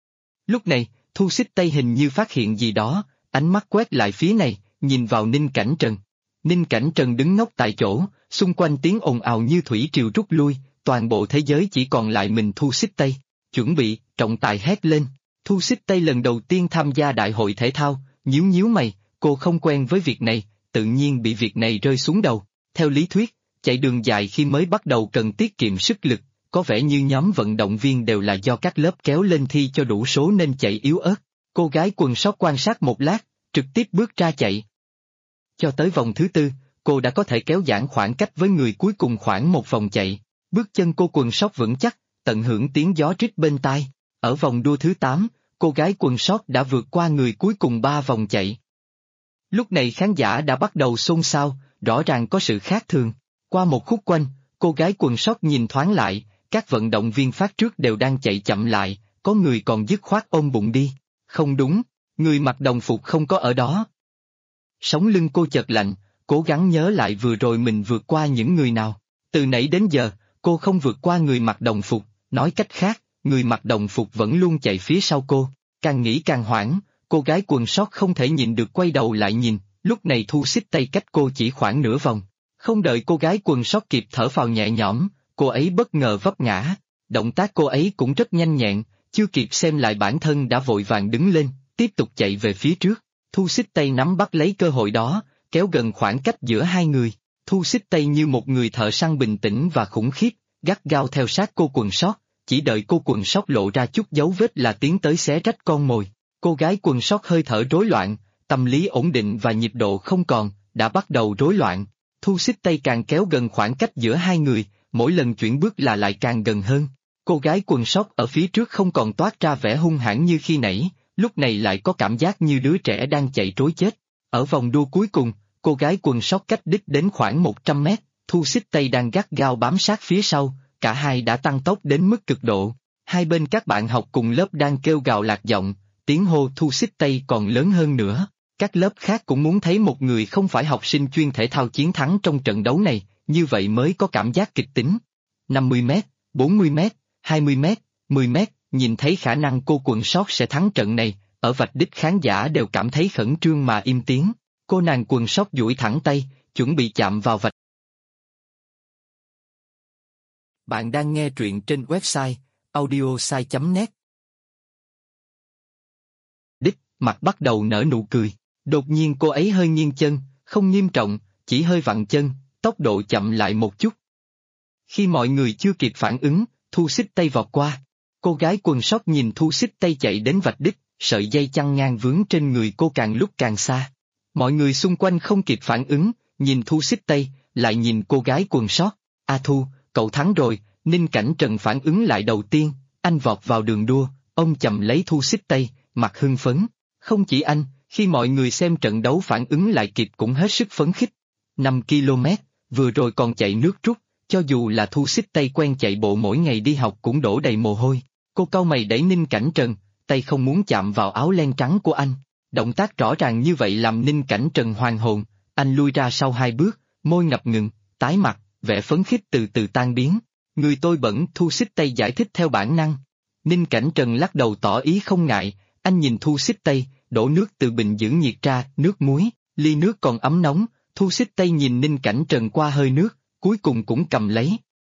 S2: Lúc này, Thu Xích Tây hình như phát hiện gì đó, ánh mắt quét lại phía này, nhìn vào Ninh Cảnh Trần. Ninh Cảnh Trần đứng ngốc tại chỗ, xung quanh tiếng ồn ào như thủy triều rút lui, toàn bộ thế giới chỉ còn lại mình Thu Xích Tây. Chuẩn bị, trọng tài hét lên. Thu Xích Tây lần đầu tiên tham gia đại hội thể thao, nhíu nhíu mày, cô không quen với việc này, tự nhiên bị việc này rơi xuống đầu. Theo lý thuyết, chạy đường dài khi mới bắt đầu cần tiết kiệm sức lực, có vẻ như nhóm vận động viên đều là do các lớp kéo lên thi cho đủ số nên chạy yếu ớt. Cô gái quần sót quan sát một lát, trực tiếp bước ra chạy. Cho tới vòng thứ tư, cô đã có thể kéo giãn khoảng cách với người cuối cùng khoảng một vòng chạy. Bước chân cô quần sót vững chắc, tận hưởng tiếng gió rít bên tai. Ở vòng đua thứ 8, cô gái quần sót đã vượt qua người cuối cùng 3 vòng chạy. Lúc này khán giả đã bắt đầu xôn xao, rõ ràng có sự khác thường. Qua một khúc quanh, cô gái quần sót nhìn thoáng lại, các vận động viên phát trước đều đang chạy chậm lại, có người còn dứt khoát ôm bụng đi. Không đúng, người mặc đồng phục không có ở đó. Sống lưng cô chợt lạnh, cố gắng nhớ lại vừa rồi mình vượt qua những người nào. Từ nãy đến giờ, cô không vượt qua người mặc đồng phục, nói cách khác, người mặc đồng phục vẫn luôn chạy phía sau cô. Càng nghĩ càng hoảng, cô gái quần sót không thể nhịn được quay đầu lại nhìn, lúc này Thu Xích Tây cách cô chỉ khoảng nửa vòng. Không đợi cô gái quần sót kịp thở phào nhẹ nhõm, cô ấy bất ngờ vấp ngã. Động tác cô ấy cũng rất nhanh nhẹn, chưa kịp xem lại bản thân đã vội vàng đứng lên, tiếp tục chạy về phía trước. Thu Xích Tây nắm bắt lấy cơ hội đó, kéo gần khoảng cách giữa hai người. Thu Xích Tây như một người thợ săn bình tĩnh và khủng khiếp, gắt gao theo sát cô quần sót, chỉ đợi cô quần sót lộ ra chút dấu vết là tiến tới xé rách con mồi. Cô gái quần sót hơi thở rối loạn, tâm lý ổn định và nhịp độ không còn, đã bắt đầu rối loạn. Thu Xích Tây càng kéo gần khoảng cách giữa hai người, mỗi lần chuyển bước là lại càng gần hơn. Cô gái quần sót ở phía trước không còn toát ra vẻ hung hãn như khi nãy, lúc này lại có cảm giác như đứa trẻ đang chạy trối chết. Ở vòng đua cuối cùng, cô gái quần sót cách đích đến khoảng 100 mét, Thu Xích Tây đang gắt gao bám sát phía sau, cả hai đã tăng tốc đến mức cực độ. Hai bên các bạn học cùng lớp đang kêu gào lạc giọng, tiếng hô Thu Xích Tây còn lớn hơn nữa. Các lớp khác cũng muốn thấy một người không phải học sinh chuyên thể thao chiến thắng trong trận đấu này, như vậy mới có cảm giác kịch tính. 50 mét, 40 mét, 20 mét, 10 mét, nhìn thấy khả năng cô quần sót sẽ thắng trận này, ở vạch đích khán giả đều cảm thấy khẩn trương mà im tiếng. Cô nàng quần sót duỗi thẳng tay, chuẩn bị chạm vào vạch.
S1: Bạn đang nghe truyện trên website audiosai.net.
S2: Đích, mặt bắt đầu nở nụ cười. Đột nhiên cô ấy hơi nghiêng chân, không nghiêm trọng, chỉ hơi vặn chân, tốc độ chậm lại một chút. Khi mọi người chưa kịp phản ứng, Thu Xích Tây vọt qua. Cô gái quần sót nhìn Thu Xích Tây chạy đến vạch đích, sợi dây chằng ngang vướng trên người cô càng lúc càng xa. Mọi người xung quanh không kịp phản ứng, nhìn Thu Xích Tây, lại nhìn cô gái quần sót. Thu, cậu thắng rồi. Ninh Cảnh Trần phản ứng lại đầu tiên, anh vọt vào đường đua, ông chầm lấy Thu Xích Tây, mặt hưng phấn. Không chỉ anh, khi mọi người xem trận đấu phản ứng lại kịp cũng hết sức phấn khích. 5 km, vừa rồi còn chạy nước rút, cho dù là Thu Xích Tây quen chạy bộ mỗi ngày đi học cũng đổ đầy mồ hôi. Cô cau mày đẩy Ninh Cảnh Trần, tay không muốn chạm vào áo len trắng của anh. Động tác rõ ràng như vậy làm Ninh Cảnh Trần hoàn hồn, anh lui ra sau 2 bước, môi ngập ngừng, tái mặt, vẻ phấn khích từ từ tan biến. Người tôi bẩn, Thu Xích Tây giải thích theo bản năng. Ninh Cảnh Trần lắc đầu tỏ ý không ngại, anh nhìn Thu Xích Tây, đổ nước từ bình giữ nhiệt ra, nước muối, ly nước còn ấm nóng, Thu Xích Tây nhìn Ninh Cảnh Trần qua hơi nước, cuối cùng cũng cầm lấy.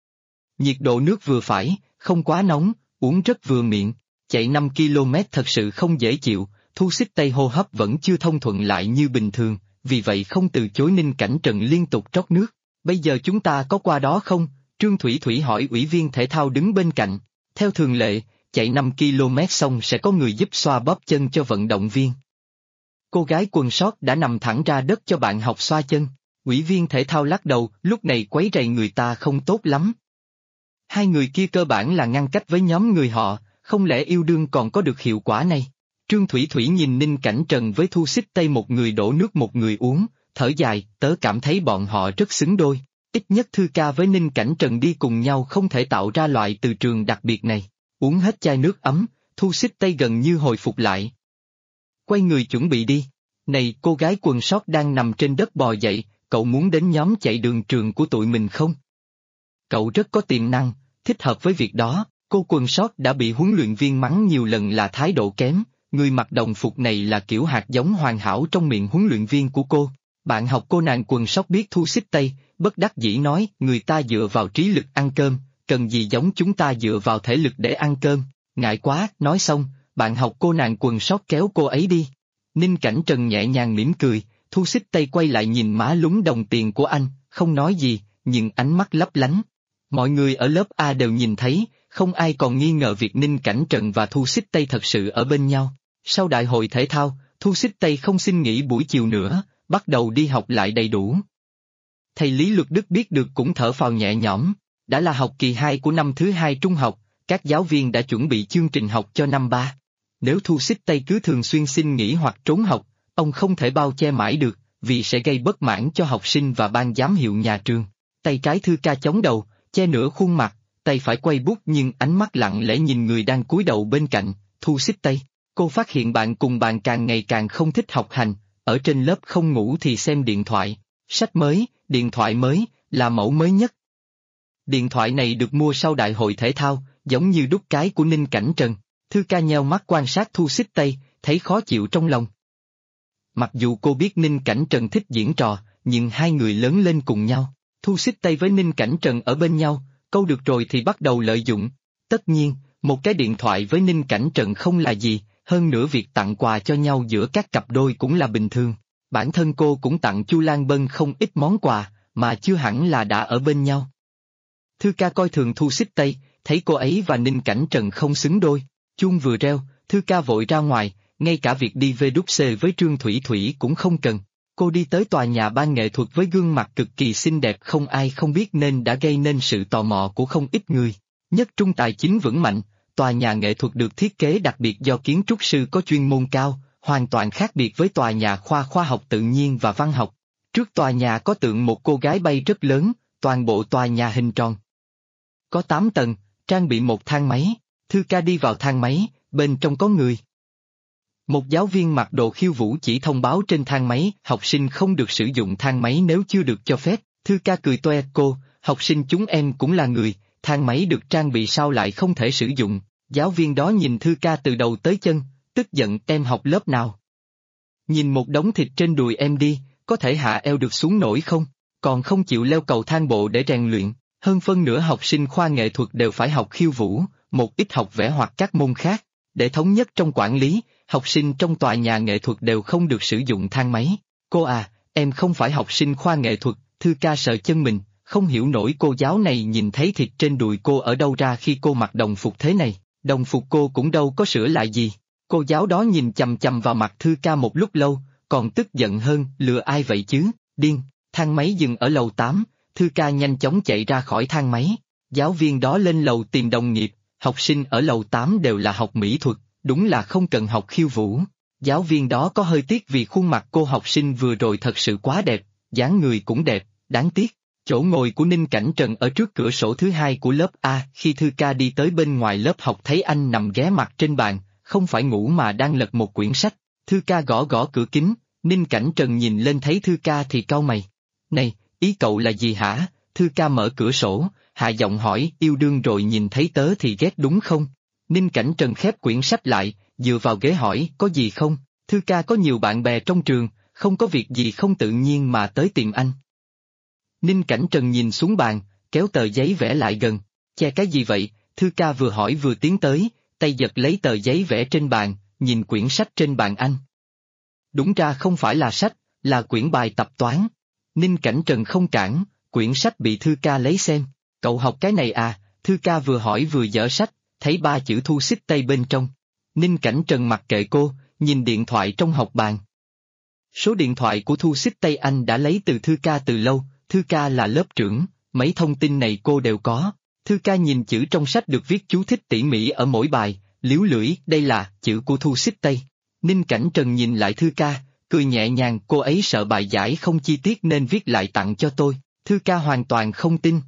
S2: Nhiệt độ nước vừa phải, không quá nóng, uống rất vừa miệng, chạy 5 km thật sự không dễ chịu, Thu Xích Tây hô hấp vẫn chưa thông thuận lại như bình thường, vì vậy không từ chối. Ninh Cảnh Trần liên tục trót nước. Bây giờ chúng ta có qua đó không? Trương Thủy Thủy hỏi ủy viên thể thao đứng bên cạnh. Theo thường lệ, chạy 5 km xong sẽ có người giúp xoa bóp chân cho vận động viên. Cô gái quần sót đã nằm thẳng ra đất cho bạn học xoa chân. Ủy viên thể thao lắc đầu, lúc này quấy rầy người ta không tốt lắm. Hai người kia cơ bản là ngăn cách với nhóm người họ, không lẽ yêu đương còn có được hiệu quả này? Trương Thủy Thủy nhìn Ninh Cảnh Trần với Thu Xích Tây, một người đổ nước một người uống, thở dài, tớ cảm thấy bọn họ rất xứng đôi. Ít nhất Thư Ca với Ninh Cảnh Trần đi cùng nhau không thể tạo ra loại từ trường đặc biệt này. Uống hết chai nước ấm, Thu Xích Tây gần như hồi phục lại. Quay người chuẩn bị đi. Này, cô gái quần sót đang nằm trên đất bò dậy, cậu muốn đến nhóm chạy đường trường của tụi mình không? Cậu rất có tiềm năng, thích hợp với việc đó. Cô quần sót đã bị huấn luyện viên mắng nhiều lần là thái độ kém, người mặc đồng phục này là kiểu hạt giống hoàn hảo trong miệng huấn luyện viên của cô. Bạn học cô nàng quần sót biết Thu Xích Tây, bất đắc dĩ nói, người ta dựa vào trí lực ăn cơm, cần gì giống chúng ta dựa vào thể lực để ăn cơm, ngại quá. Nói xong, bạn học cô nàng quần sót kéo cô ấy đi. Ninh Cảnh Trần nhẹ nhàng mỉm cười, Thu Xích Tây quay lại nhìn má lúm đồng tiền của anh, không nói gì, nhưng ánh mắt lấp lánh. Mọi người ở lớp A đều nhìn thấy, không ai còn nghi ngờ việc Ninh Cảnh Trần và Thu Xích Tây thật sự ở bên nhau. Sau đại hội thể thao, Thu Xích Tây không xin nghỉ buổi chiều nữa, bắt đầu đi học lại đầy đủ. Thầy Lý Luật Đức biết được cũng thở phào nhẹ nhõm, đã là học kỳ 2 của năm thứ 2 trung học, các giáo viên đã chuẩn bị chương trình học cho năm 3. Nếu Thu Xích Tây cứ thường xuyên xin nghỉ hoặc trốn học, ông không thể bao che mãi được, vì sẽ gây bất mãn cho học sinh và ban giám hiệu nhà trường. Tay trái Thư Ca chống đầu, che nửa khuôn mặt, tay phải quay bút nhưng ánh mắt lặng lẽ nhìn người đang cúi đầu bên cạnh, Thu Xích Tây. Cô phát hiện bạn cùng bàn càng ngày càng không thích học hành, ở trên lớp không ngủ thì xem điện thoại, sách mới, điện thoại mới, là mẫu mới nhất. Điện thoại này được mua sau đại hội thể thao, giống như đúc cái của Ninh Cảnh Trần. Thư Ca nheo mắt quan sát Thu Xích Tây, thấy khó chịu trong lòng. Mặc dù cô biết Ninh Cảnh Trần thích diễn trò, nhưng hai người lớn lên cùng nhau. Thu Xích Tây với Ninh Cảnh Trần ở bên nhau, câu được rồi thì bắt đầu lợi dụng. Tất nhiên, một cái điện thoại với Ninh Cảnh Trần không là gì, hơn nữa việc tặng quà cho nhau giữa các cặp đôi cũng là bình thường. Bản thân cô cũng tặng Chu Lan Bân không ít món quà, mà chưa hẳn là đã ở bên nhau. Thư Ca coi thường Thu Xích Tây, thấy cô ấy và Ninh Cảnh Trần không xứng đôi. Chuông vừa reo, Thư Ca vội ra ngoài, ngay cả việc đi về đúc xê với Trương Thủy Thủy cũng không cần. Cô đi tới tòa nhà ban nghệ thuật với gương mặt cực kỳ xinh đẹp không ai không biết nên đã gây nên sự tò mò của không ít người. Nhất trung tài chính vững mạnh, tòa nhà nghệ thuật được thiết kế đặc biệt do kiến trúc sư có chuyên môn cao, hoàn toàn khác biệt với tòa nhà khoa học tự nhiên và văn học. Trước tòa nhà có tượng một cô gái bay rất lớn, toàn bộ tòa nhà hình tròn. Có 8 tầng, trang bị một thang máy, Thư Ca đi vào thang máy, bên trong có người. Một giáo viên mặc đồ khiêu vũ chỉ thông báo trên thang máy, học sinh không được sử dụng thang máy nếu chưa được cho phép. Thư Ca cười toe, cô, học sinh chúng em cũng là người, thang máy được trang bị sao lại không thể sử dụng. Giáo viên đó nhìn Thư Ca từ đầu tới chân, tức giận, em học lớp nào? Nhìn một đống thịt trên đùi em đi, có thể hạ eo được xuống nổi không? Còn không chịu leo cầu thang bộ để rèn luyện. Hơn phân nửa học sinh khoa nghệ thuật đều phải học khiêu vũ, một ít học vẽ hoặc các môn khác. Để thống nhất trong quản lý, học sinh trong tòa nhà nghệ thuật đều không được sử dụng thang máy. Cô à, em không phải học sinh khoa nghệ thuật. Thư Ca sợ chân mình, không hiểu nổi cô giáo này nhìn thấy thịt trên đùi cô ở đâu ra khi cô mặc đồng phục thế này, đồng phục cô cũng đâu có sửa lại gì. Cô giáo đó nhìn chằm chằm vào mặt Thư Ca một lúc lâu, còn tức giận hơn, lừa ai vậy chứ, điên. Thang máy dừng ở lầu 8, Thư Ca nhanh chóng chạy ra khỏi thang máy. Giáo viên đó lên lầu tìm đồng nghiệp, học sinh ở lầu 8 đều là học mỹ thuật, đúng là không cần học khiêu vũ. Giáo viên đó có hơi tiếc vì khuôn mặt cô học sinh vừa rồi thật sự quá đẹp, dáng người cũng đẹp, đáng tiếc. Chỗ ngồi của Ninh Cảnh Trần ở trước cửa sổ thứ 2 của lớp A, khi Thư Ca đi tới bên ngoài lớp học thấy anh nằm ghé mặt trên bàn, không phải ngủ mà đang lật một quyển sách. Thư Ca gõ gõ cửa kính, Ninh Cảnh Trần nhìn lên thấy Thư Ca thì cau mày. Này, ý cậu là gì hả? Thư Ca mở cửa sổ, hạ giọng hỏi, yêu đương rồi nhìn thấy tớ thì ghét đúng không? Ninh Cảnh Trần khép quyển sách lại, dựa vào ghế hỏi, có gì không? Thư ca có nhiều bạn bè trong trường, không có việc gì không tự nhiên mà tới tìm anh. Ninh Cảnh Trần nhìn xuống bàn, kéo tờ giấy vẽ lại gần. Che cái gì vậy? Thư ca vừa hỏi vừa tiến tới, tay giật lấy tờ giấy vẽ trên bàn, nhìn quyển sách trên bàn anh. Đúng ra không phải là sách, là quyển bài tập toán. Ninh Cảnh Trần không cản, quyển sách bị Thư ca lấy xem. Cậu học cái này à? Thư ca vừa hỏi vừa dở sách, thấy 3 chữ Thu Xích Tây bên trong. Ninh Cảnh Trần mặc kệ cô, nhìn điện thoại trong học bàn. Số điện thoại của Thu Xích Tây anh đã lấy từ Thư ca từ lâu, Thư ca là lớp trưởng, mấy thông tin này cô đều có. Thư ca nhìn chữ trong sách được viết chú thích tỉ mỉ ở mỗi bài, liếu lưỡi, đây là chữ của Thu Xích Tây. Ninh Cảnh Trần nhìn lại Thư ca, cười nhẹ nhàng, cô ấy sợ bài giải không chi tiết nên viết lại tặng cho tôi. Thư ca hoàn toàn không tin.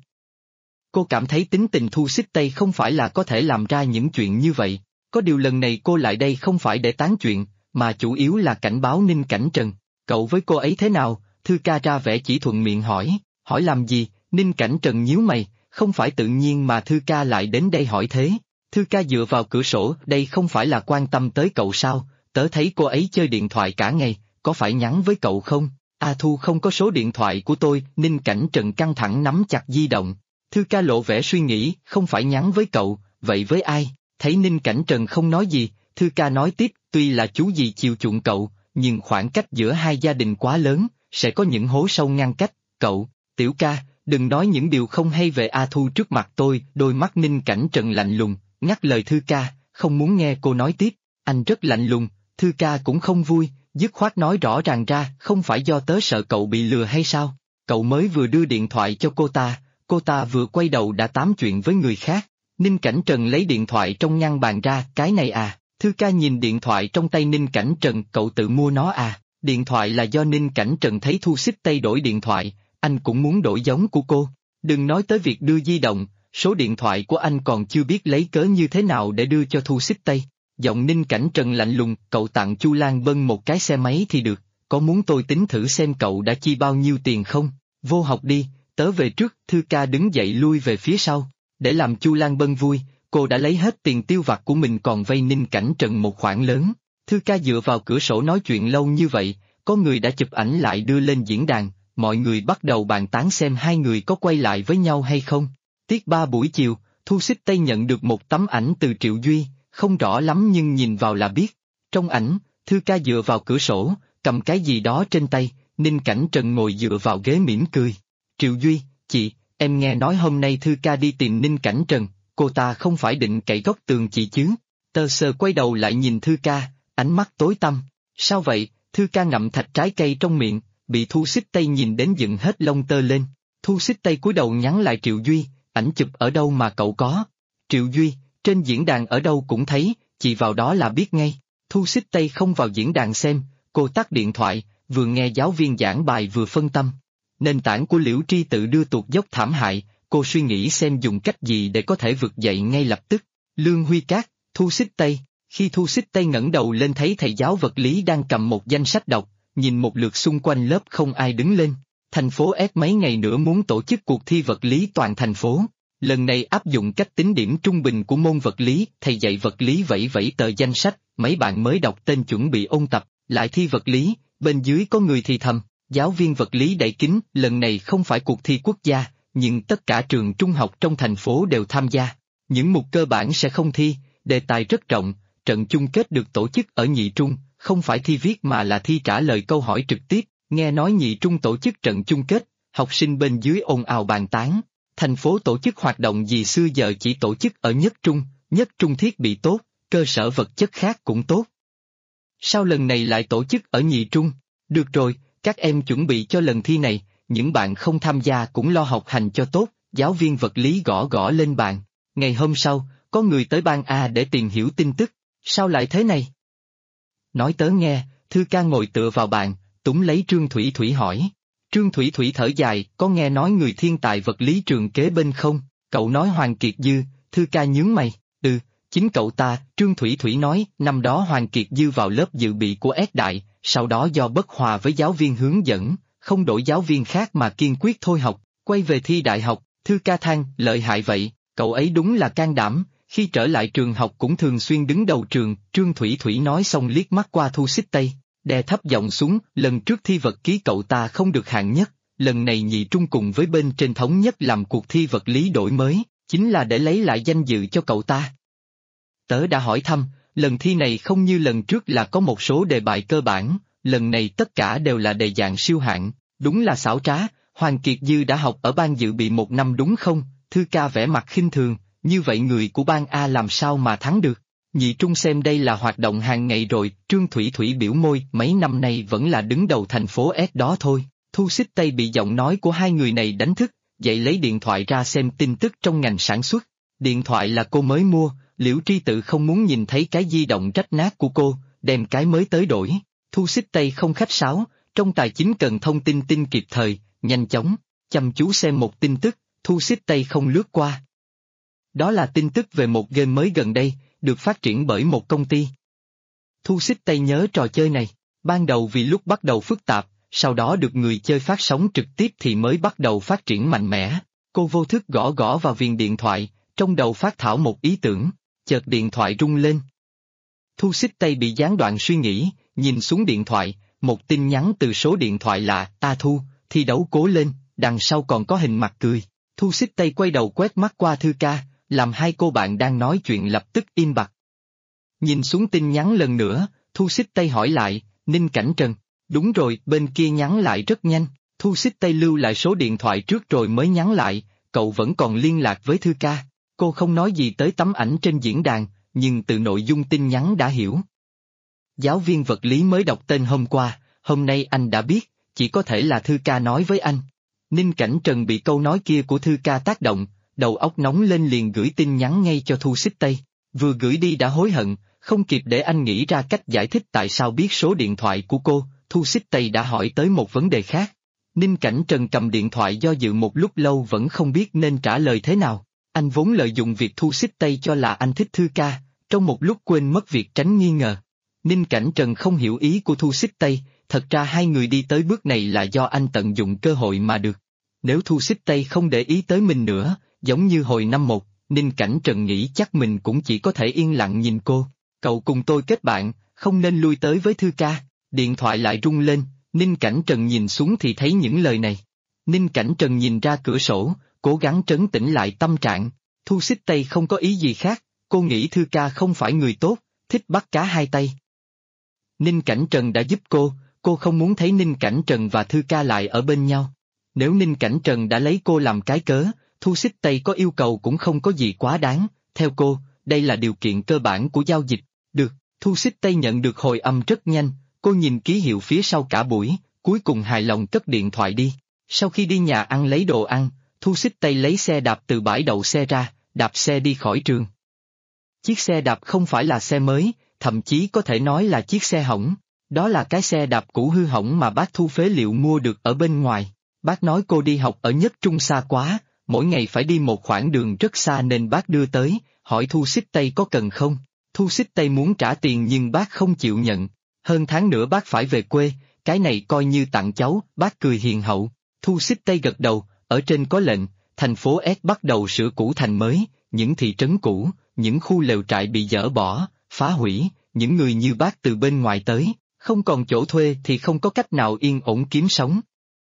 S2: Cô cảm thấy tính tình Thu Xích Tây không phải là có thể làm ra những chuyện như vậy. Có điều lần này cô lại đây không phải để tán chuyện, mà chủ yếu là cảnh báo Ninh Cảnh Trần. Cậu với cô ấy thế nào? Thư ca ra vẻ chỉ thuận miệng hỏi. Hỏi làm gì? Ninh Cảnh Trần nhíu mày, không phải tự nhiên mà Thư ca lại đến đây hỏi thế. Thư ca dựa vào cửa sổ, đây không phải là quan tâm tới cậu sao? Tớ thấy cô ấy chơi điện thoại cả ngày, có phải nhắn với cậu không? A Thu không có số điện thoại của tôi. Ninh Cảnh Trần căng thẳng nắm chặt di động. Thư ca lộ vẻ suy nghĩ, không phải nhắn với cậu, vậy với ai? Thấy Ninh Cảnh Trần không nói gì, Thư ca nói tiếp, tuy là chú gì chiều chuộng cậu, nhưng khoảng cách giữa hai gia đình quá lớn, sẽ có những hố sâu ngăn cách. Cậu, tiểu ca, đừng nói những điều không hay về A Thu trước mặt tôi. Đôi mắt Ninh Cảnh Trần lạnh lùng, ngắt lời Thư ca, không muốn nghe cô nói tiếp. Anh rất lạnh lùng. Thư ca cũng không vui, dứt khoát nói rõ ràng ra, không phải do tớ sợ cậu bị lừa hay sao? Cậu mới vừa đưa điện thoại cho cô ta vừa quay đầu đã tám chuyện với người khác. Ninh Cảnh Trần lấy điện thoại trong ngăn bàn ra, cái này à? Thư ca nhìn điện thoại trong tay Ninh Cảnh Trần, cậu tự mua nó à? Điện thoại là do Ninh Cảnh Trần thấy Thu Xích Tây đổi điện thoại, anh cũng muốn đổi giống của cô. Đừng nói tới việc đưa di động, số điện thoại của anh còn chưa biết lấy cớ như thế nào để đưa cho Thu Xích Tây. Giọng Ninh Cảnh Trần lạnh lùng, cậu tặng Chu Lan Bân một cái xe máy thì được, có muốn tôi tính thử xem cậu đã chi bao nhiêu tiền không? Vô học đi, tớ về trước. Thư ca đứng dậy lui về phía sau. Để làm Chu Lan Bân vui, cô đã lấy hết tiền tiêu vặt của mình còn vay Ninh Cảnh Trần một khoản lớn. Thư ca dựa vào cửa sổ nói chuyện lâu như vậy, có người đã chụp ảnh lại đưa lên diễn đàn, mọi người bắt đầu bàn tán xem hai người có quay lại với nhau hay không. Tiết 3 buổi chiều, Thu Xích Tây nhận được một tấm ảnh từ Triệu Duy, không rõ lắm nhưng nhìn vào là biết. Trong ảnh, Thư ca dựa vào cửa sổ, cầm cái gì đó trên tay, Ninh Cảnh Trần ngồi dựa vào ghế mỉm cười. Triệu Duy, chị, em nghe nói hôm nay Thư ca đi tìm Ninh Cảnh Trần, cô ta không phải định cậy góc tường chị chứ? Tơ Sơ quay đầu lại nhìn Thư ca, ánh mắt tối tăm. Sao vậy? Thư ca ngậm thạch trái cây trong miệng, bị Thu Xích Tây nhìn đến dựng hết lông tơ lên. Thu Xích Tây cúi đầu nhắn lại Triệu Duy, ảnh chụp ở đâu mà cậu có? Triệu Duy, trên diễn đàn ở đâu cũng thấy, chị vào đó là biết ngay. Thu Xích Tây không vào diễn đàn xem, cô tắt điện thoại, vừa nghe giáo viên giảng bài vừa phân tâm. Nền tảng của Liễu Tri Tự đưa tụt dốc thảm hại, cô suy nghĩ xem dùng cách gì để có thể vực dậy ngay lập tức. Lương Huy Cát, Thu Xích Tây. Khi Thu Xích Tây ngẩng đầu lên thấy thầy giáo vật lý đang cầm một danh sách đọc, nhìn một lượt xung quanh lớp không ai đứng lên. Thành phố ép mấy ngày nữa muốn tổ chức cuộc thi vật lý toàn thành phố. Lần này áp dụng cách tính điểm trung bình của môn vật lý, thầy dạy vật lý vẫy vẫy tờ danh sách, mấy bạn mới đọc tên chuẩn bị ôn tập, lại thi vật lý, bên dưới có người thì thầm, giáo viên vật lý đậy kín, lần này không phải cuộc thi quốc gia, nhưng tất cả trường trung học trong thành phố đều tham gia. Những mục cơ bản sẽ không thi, đề tài rất rộng, trận chung kết được tổ chức ở nhị trung, không phải thi viết mà là thi trả lời câu hỏi trực tiếp, nghe nói nhị trung tổ chức trận chung kết, học sinh bên dưới ồn ào bàn tán. Thành phố tổ chức hoạt động gì xưa giờ chỉ tổ chức ở nhất trung thiết bị tốt, cơ sở vật chất khác cũng tốt. Sao lần này lại tổ chức ở nhị trung? Được rồi, các em chuẩn bị cho lần thi này, những bạn không tham gia cũng lo học hành cho tốt, giáo viên vật lý gõ gõ lên bàn. Ngày hôm sau, có người tới ban A để tìm hiểu tin tức, sao lại thế này? Nói tớ nghe, Thư ca ngồi tựa vào bàn, túm lấy Trương Thủy Thủy hỏi. Trương Thủy Thủy thở dài, có nghe nói người thiên tài vật lý trường kế bên không? Cậu nói Hoàng Kiệt Dư. Thư ca nhướng mày, chính cậu ta. Trương Thủy Thủy nói, năm đó Hoàng Kiệt Dư vào lớp dự bị của S Đại, sau đó do bất hòa với giáo viên hướng dẫn, không đổi giáo viên khác mà kiên quyết thôi học, quay về thi đại học. Thư ca than, lợi hại vậy, cậu ấy đúng là can đảm, khi trở lại trường học cũng thường xuyên đứng đầu trường. Trương Thủy Thủy nói xong liếc mắt qua Thu Xích Tây, đè thấp giọng xuống, lần trước thi vật ký cậu ta không được hạng nhất, lần này nhị trung cùng với bên trên thống nhất làm cuộc thi vật lý đổi mới, chính là để lấy lại danh dự cho cậu ta. Tớ đã hỏi thăm, lần thi này không như lần trước là có một số đề bài cơ bản, lần này tất cả đều là đề dạng siêu hạng, đúng là xảo trá. Hoàng Kiệt Dư đã học ở ban dự bị 1 năm đúng không? Thư ca vẻ mặt khinh thường, như vậy người của ban A làm sao mà thắng được? Nhị trung xem đây là hoạt động hàng ngày rồi. Trương Thủy Thủy biểu môi, mấy năm nay vẫn là đứng đầu thành phố S đó thôi. Thu Xích Tây bị giọng nói của hai người này đánh thức, dậy lấy điện thoại ra xem tin tức trong ngành sản xuất. Điện thoại là cô mới mua, Liễu Tri Tự không muốn nhìn thấy cái di động rách nát của cô, đem cái mới tới đổi. Thu Xích Tây không khách sáo, trong tài chính cần thông tin kịp thời, nhanh chóng, chăm chú xem một tin tức. Thu Xích Tây không lướt qua. Đó là tin tức về một game mới gần đây, được phát triển bởi một công ty. Thu Xích Tây nhớ trò chơi này, ban đầu vì lúc bắt đầu phức tạp, sau đó được người chơi phát sóng trực tiếp thì mới bắt đầu phát triển mạnh mẽ. Cô vô thức gõ gõ vào viền điện thoại, trong đầu phát thảo một ý tưởng, chợt điện thoại rung lên. Thu Xích Tây bị gián đoạn suy nghĩ, nhìn xuống điện thoại, một tin nhắn từ số điện thoại lạ, "A Thu, thi đấu cố lên", đằng sau còn có hình mặt cười. Thu Xích Tây quay đầu quét mắt qua Thư ca, làm hai cô bạn đang nói chuyện lập tức im bặt. Nhìn xuống tin nhắn lần nữa, Thu Xích Tây hỏi lại, "Ninh Cảnh Trần?" "Đúng rồi", bên kia nhắn lại rất nhanh. Thu Xích Tây lưu lại số điện thoại trước rồi mới nhắn lại, "Cậu vẫn còn liên lạc với Thư ca?" Cô không nói gì tới tấm ảnh trên diễn đàn, nhưng từ nội dung tin nhắn đã hiểu. Giáo viên vật lý mới đọc tên hôm qua, hôm nay anh đã biết, chỉ có thể là Thư ca nói với anh. Ninh Cảnh Trần bị câu nói kia của Thư ca tác động, đầu óc nóng lên liền gửi tin nhắn ngay cho Thu Xích Tây, vừa gửi đi đã hối hận, không kịp để anh nghĩ ra cách giải thích tại sao biết số điện thoại của cô. Thu Xích Tây đã hỏi tới một vấn đề khác. Ninh Cảnh Trần cầm điện thoại do dự một lúc lâu vẫn không biết nên trả lời thế nào. Anh vốn lợi dụng việc Thu Xích Tây cho là anh thích Thư ca, trong một lúc quên mất việc tránh nghi ngờ. Ninh Cảnh Trần không hiểu ý của Thu Xích Tây, thật ra hai người đi tới bước này là do anh tận dụng cơ hội mà được. Nếu Thu Xích Tây không để ý tới mình nữa, giống như hồi năm 1, Ninh Cảnh Trần nghĩ chắc mình cũng chỉ có thể yên lặng nhìn cô. "Cậu cùng tôi kết bạn, không nên lui tới với Thư ca." Điện thoại lại rung lên, Ninh Cảnh Trần nhìn xuống thì thấy những lời này. Ninh Cảnh Trần nhìn ra cửa sổ, cố gắng trấn tĩnh lại tâm trạng. Thu Xích Tây không có ý gì khác, cô nghĩ Thư ca không phải người tốt, thích bắt cá hai tay. Ninh Cảnh Trần đã giúp cô không muốn thấy Ninh Cảnh Trần và Thư ca lại ở bên nhau. Nếu Ninh Cảnh Trần đã lấy cô làm cái cớ, Thu Xích Tây có yêu cầu cũng không có gì quá đáng, theo cô, đây là điều kiện cơ bản của giao dịch. Được, Thu Xích Tây nhận được hồi âm rất nhanh, cô nhìn ký hiệu phía sau cả buổi, cuối cùng hài lòng cất điện thoại đi. Sau khi đi nhà ăn lấy đồ ăn, Thu Xích Tây lấy xe đạp từ bãi đậu xe ra, đạp xe đi khỏi trường. Chiếc xe đạp không phải là xe mới, thậm chí có thể nói là chiếc xe hỏng. Đó là cái xe đạp cũ hư hỏng mà bác thu phế liệu mua được ở bên ngoài. Bác nói cô đi học ở Nhất Trung xa quá, mỗi ngày phải đi một khoảng đường rất xa nên bác đưa tới, hỏi Thu Xích Tây có cần không. Thu Xích Tây muốn trả tiền nhưng bác không chịu nhận. Hơn tháng nữa bác phải về quê, cái này coi như tặng cháu, bác cười hiền hậu. Thu Xích Tây gật đầu, ở trên có lệnh, thành phố S bắt đầu sửa cũ thành mới, những thị trấn cũ, những khu lều trại bị dỡ bỏ, phá hủy, những người như bác từ bên ngoài tới, không còn chỗ thuê thì không có cách nào yên ổn kiếm sống.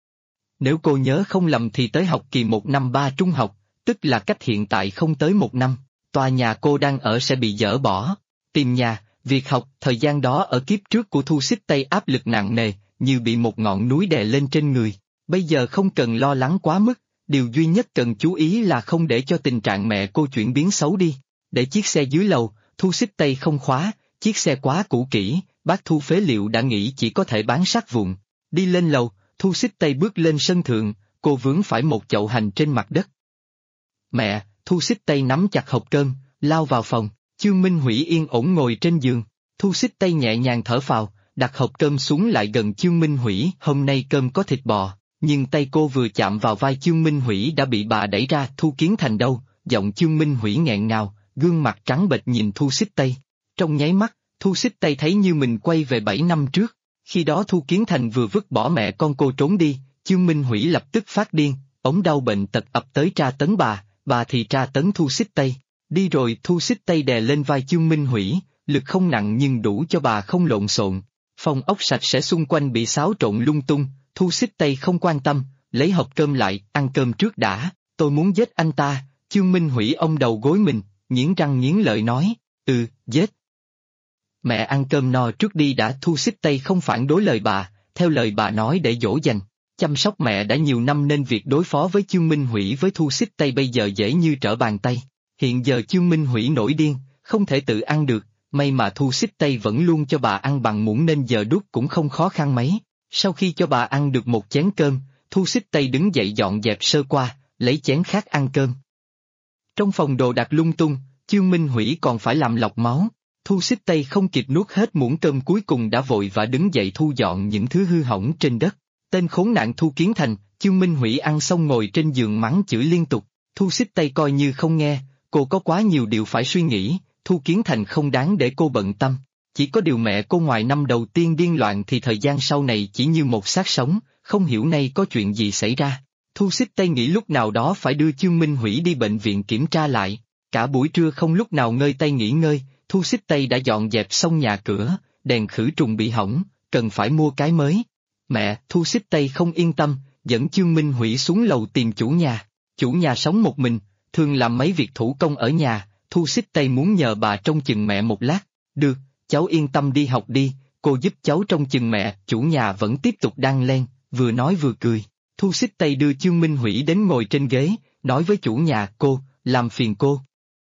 S2: Nếu cô nhớ không lầm thì tới học kỳ 1 năm 3 trung học, tức là cách hiện tại không tới 1 năm, tòa nhà cô đang ở sẽ bị dỡ bỏ. Tìm nhà, việc học, thời gian đó ở kiếp trước của Thu Xích Tây áp lực nặng nề, như bị một ngọn núi đè lên trên người. Bây giờ không cần lo lắng quá mức, điều duy nhất cần chú ý là không để cho tình trạng mẹ cô chuyển biến xấu đi. Để chiếc xe dưới lầu, Thu Xích Tây không khóa, chiếc xe quá cũ kỹ, bác thu phế liệu đã nghĩ chỉ có thể bán sắt vụn. Đi lên lầu, Thu Xích Tây bước lên sân thượng, cô vướng phải một chậu hành trên mặt đất. "Mẹ!" Thu Xích Tây nắm chặt hộp cơm, lao vào phòng. Chương Minh Hủy yên ổn ngồi trên giường. Thu Xích Tây nhẹ nhàng thở phào, đặt hộp cơm xuống lại gần Chương Minh Hủy. Hôm nay cơm có thịt bò, nhưng tay cô vừa chạm vào vai Chương Minh Hủy đã bị bà đẩy ra. "Thu Kiến Thành đâu?" Giọng Chương Minh Hủy nghẹn ngào, gương mặt trắng bệch nhìn Thu Xích Tây. Trong nháy mắt, Thu Xích Tây thấy như mình quay về 7 năm trước. Khi đó Thu Kiến Thành vừa vứt bỏ mẹ con cô trốn đi, Chương Minh Hủy lập tức phát điên, ống đau bệnh tật ập tới tra tấn bà thì tra tấn Thu Xích Tây. Đi rồi Thu Xích Tây đè lên vai Chương Minh Hủy, lực không nặng nhưng đủ cho bà không lộn xộn. Phòng ốc sạch sẽ xung quanh bị xáo trộn lung tung, Thu Xích Tây không quan tâm, lấy hộp cơm lại, ăn cơm trước đã, tôi muốn giết anh ta. Chương Minh Hủy ôm đầu gối mình, nghiến răng nghiến lợi nói, giết. Mẹ ăn cơm no trước đi đã. Thu Xích Tây không phản đối lời bà, theo lời bà nói để dỗ dành. Chăm sóc mẹ đã nhiều năm nên việc đối phó với Chương Minh Hủy với Thu Xích Tây bây giờ dễ như trở bàn tay. Hiện giờ Chương Minh Hủy nổi điên, không thể tự ăn được, may mà Thu Xích Tây vẫn luôn cho bà ăn bằng muỗng nên giờ đút cũng không khó khăn mấy. Sau khi cho bà ăn được một chén cơm, Thu Xích Tây đứng dậy dọn dẹp sơ qua, lấy chén khác ăn cơm. Trong phòng đồ đạc lung tung, Chương Minh Hủy còn phải làm lọc máu. Thu Xích Tây không kịp nuốt hết muỗng cơm cuối cùng đã vội và đứng dậy thu dọn những thứ hư hỏng trên đất. Tên khốn nạn Thu Kiến Thành. Chương Minh Hủy ăn xong ngồi trên giường mắng chửi liên tục. Thu Xích Tây coi như không nghe, cô có quá nhiều điều phải suy nghĩ, Thu Kiến Thành không đáng để cô bận tâm. Chỉ có điều mẹ cô ngoài năm đầu tiên điên loạn thì thời gian sau này chỉ như một xác sống, không hiểu nay có chuyện gì xảy ra. Thu Xích Tây nghĩ lúc nào đó phải đưa Chương Minh Hủy đi bệnh viện kiểm tra lại. Cả buổi trưa không lúc nào ngơi tay nghỉ ngơi, Thu Xích Tây đã dọn dẹp xong nhà cửa, đèn khử trùng bị hỏng, cần phải mua cái mới. Mẹ, Thu Xích Tây không yên tâm, dẫn Chương Minh Hủy xuống lầu tìm chủ nhà. Chủ nhà sống một mình, thường làm mấy việc thủ công ở nhà, Thu Xích Tây muốn nhờ bà trông chừng mẹ một lát. Được, cháu yên tâm đi học đi, cô giúp cháu trông chừng mẹ. Chủ nhà vẫn tiếp tục đan len, vừa nói vừa cười. Thu Xích Tây đưa Chương Minh Hủy đến ngồi trên ghế, nói với chủ nhà, cô, làm phiền cô.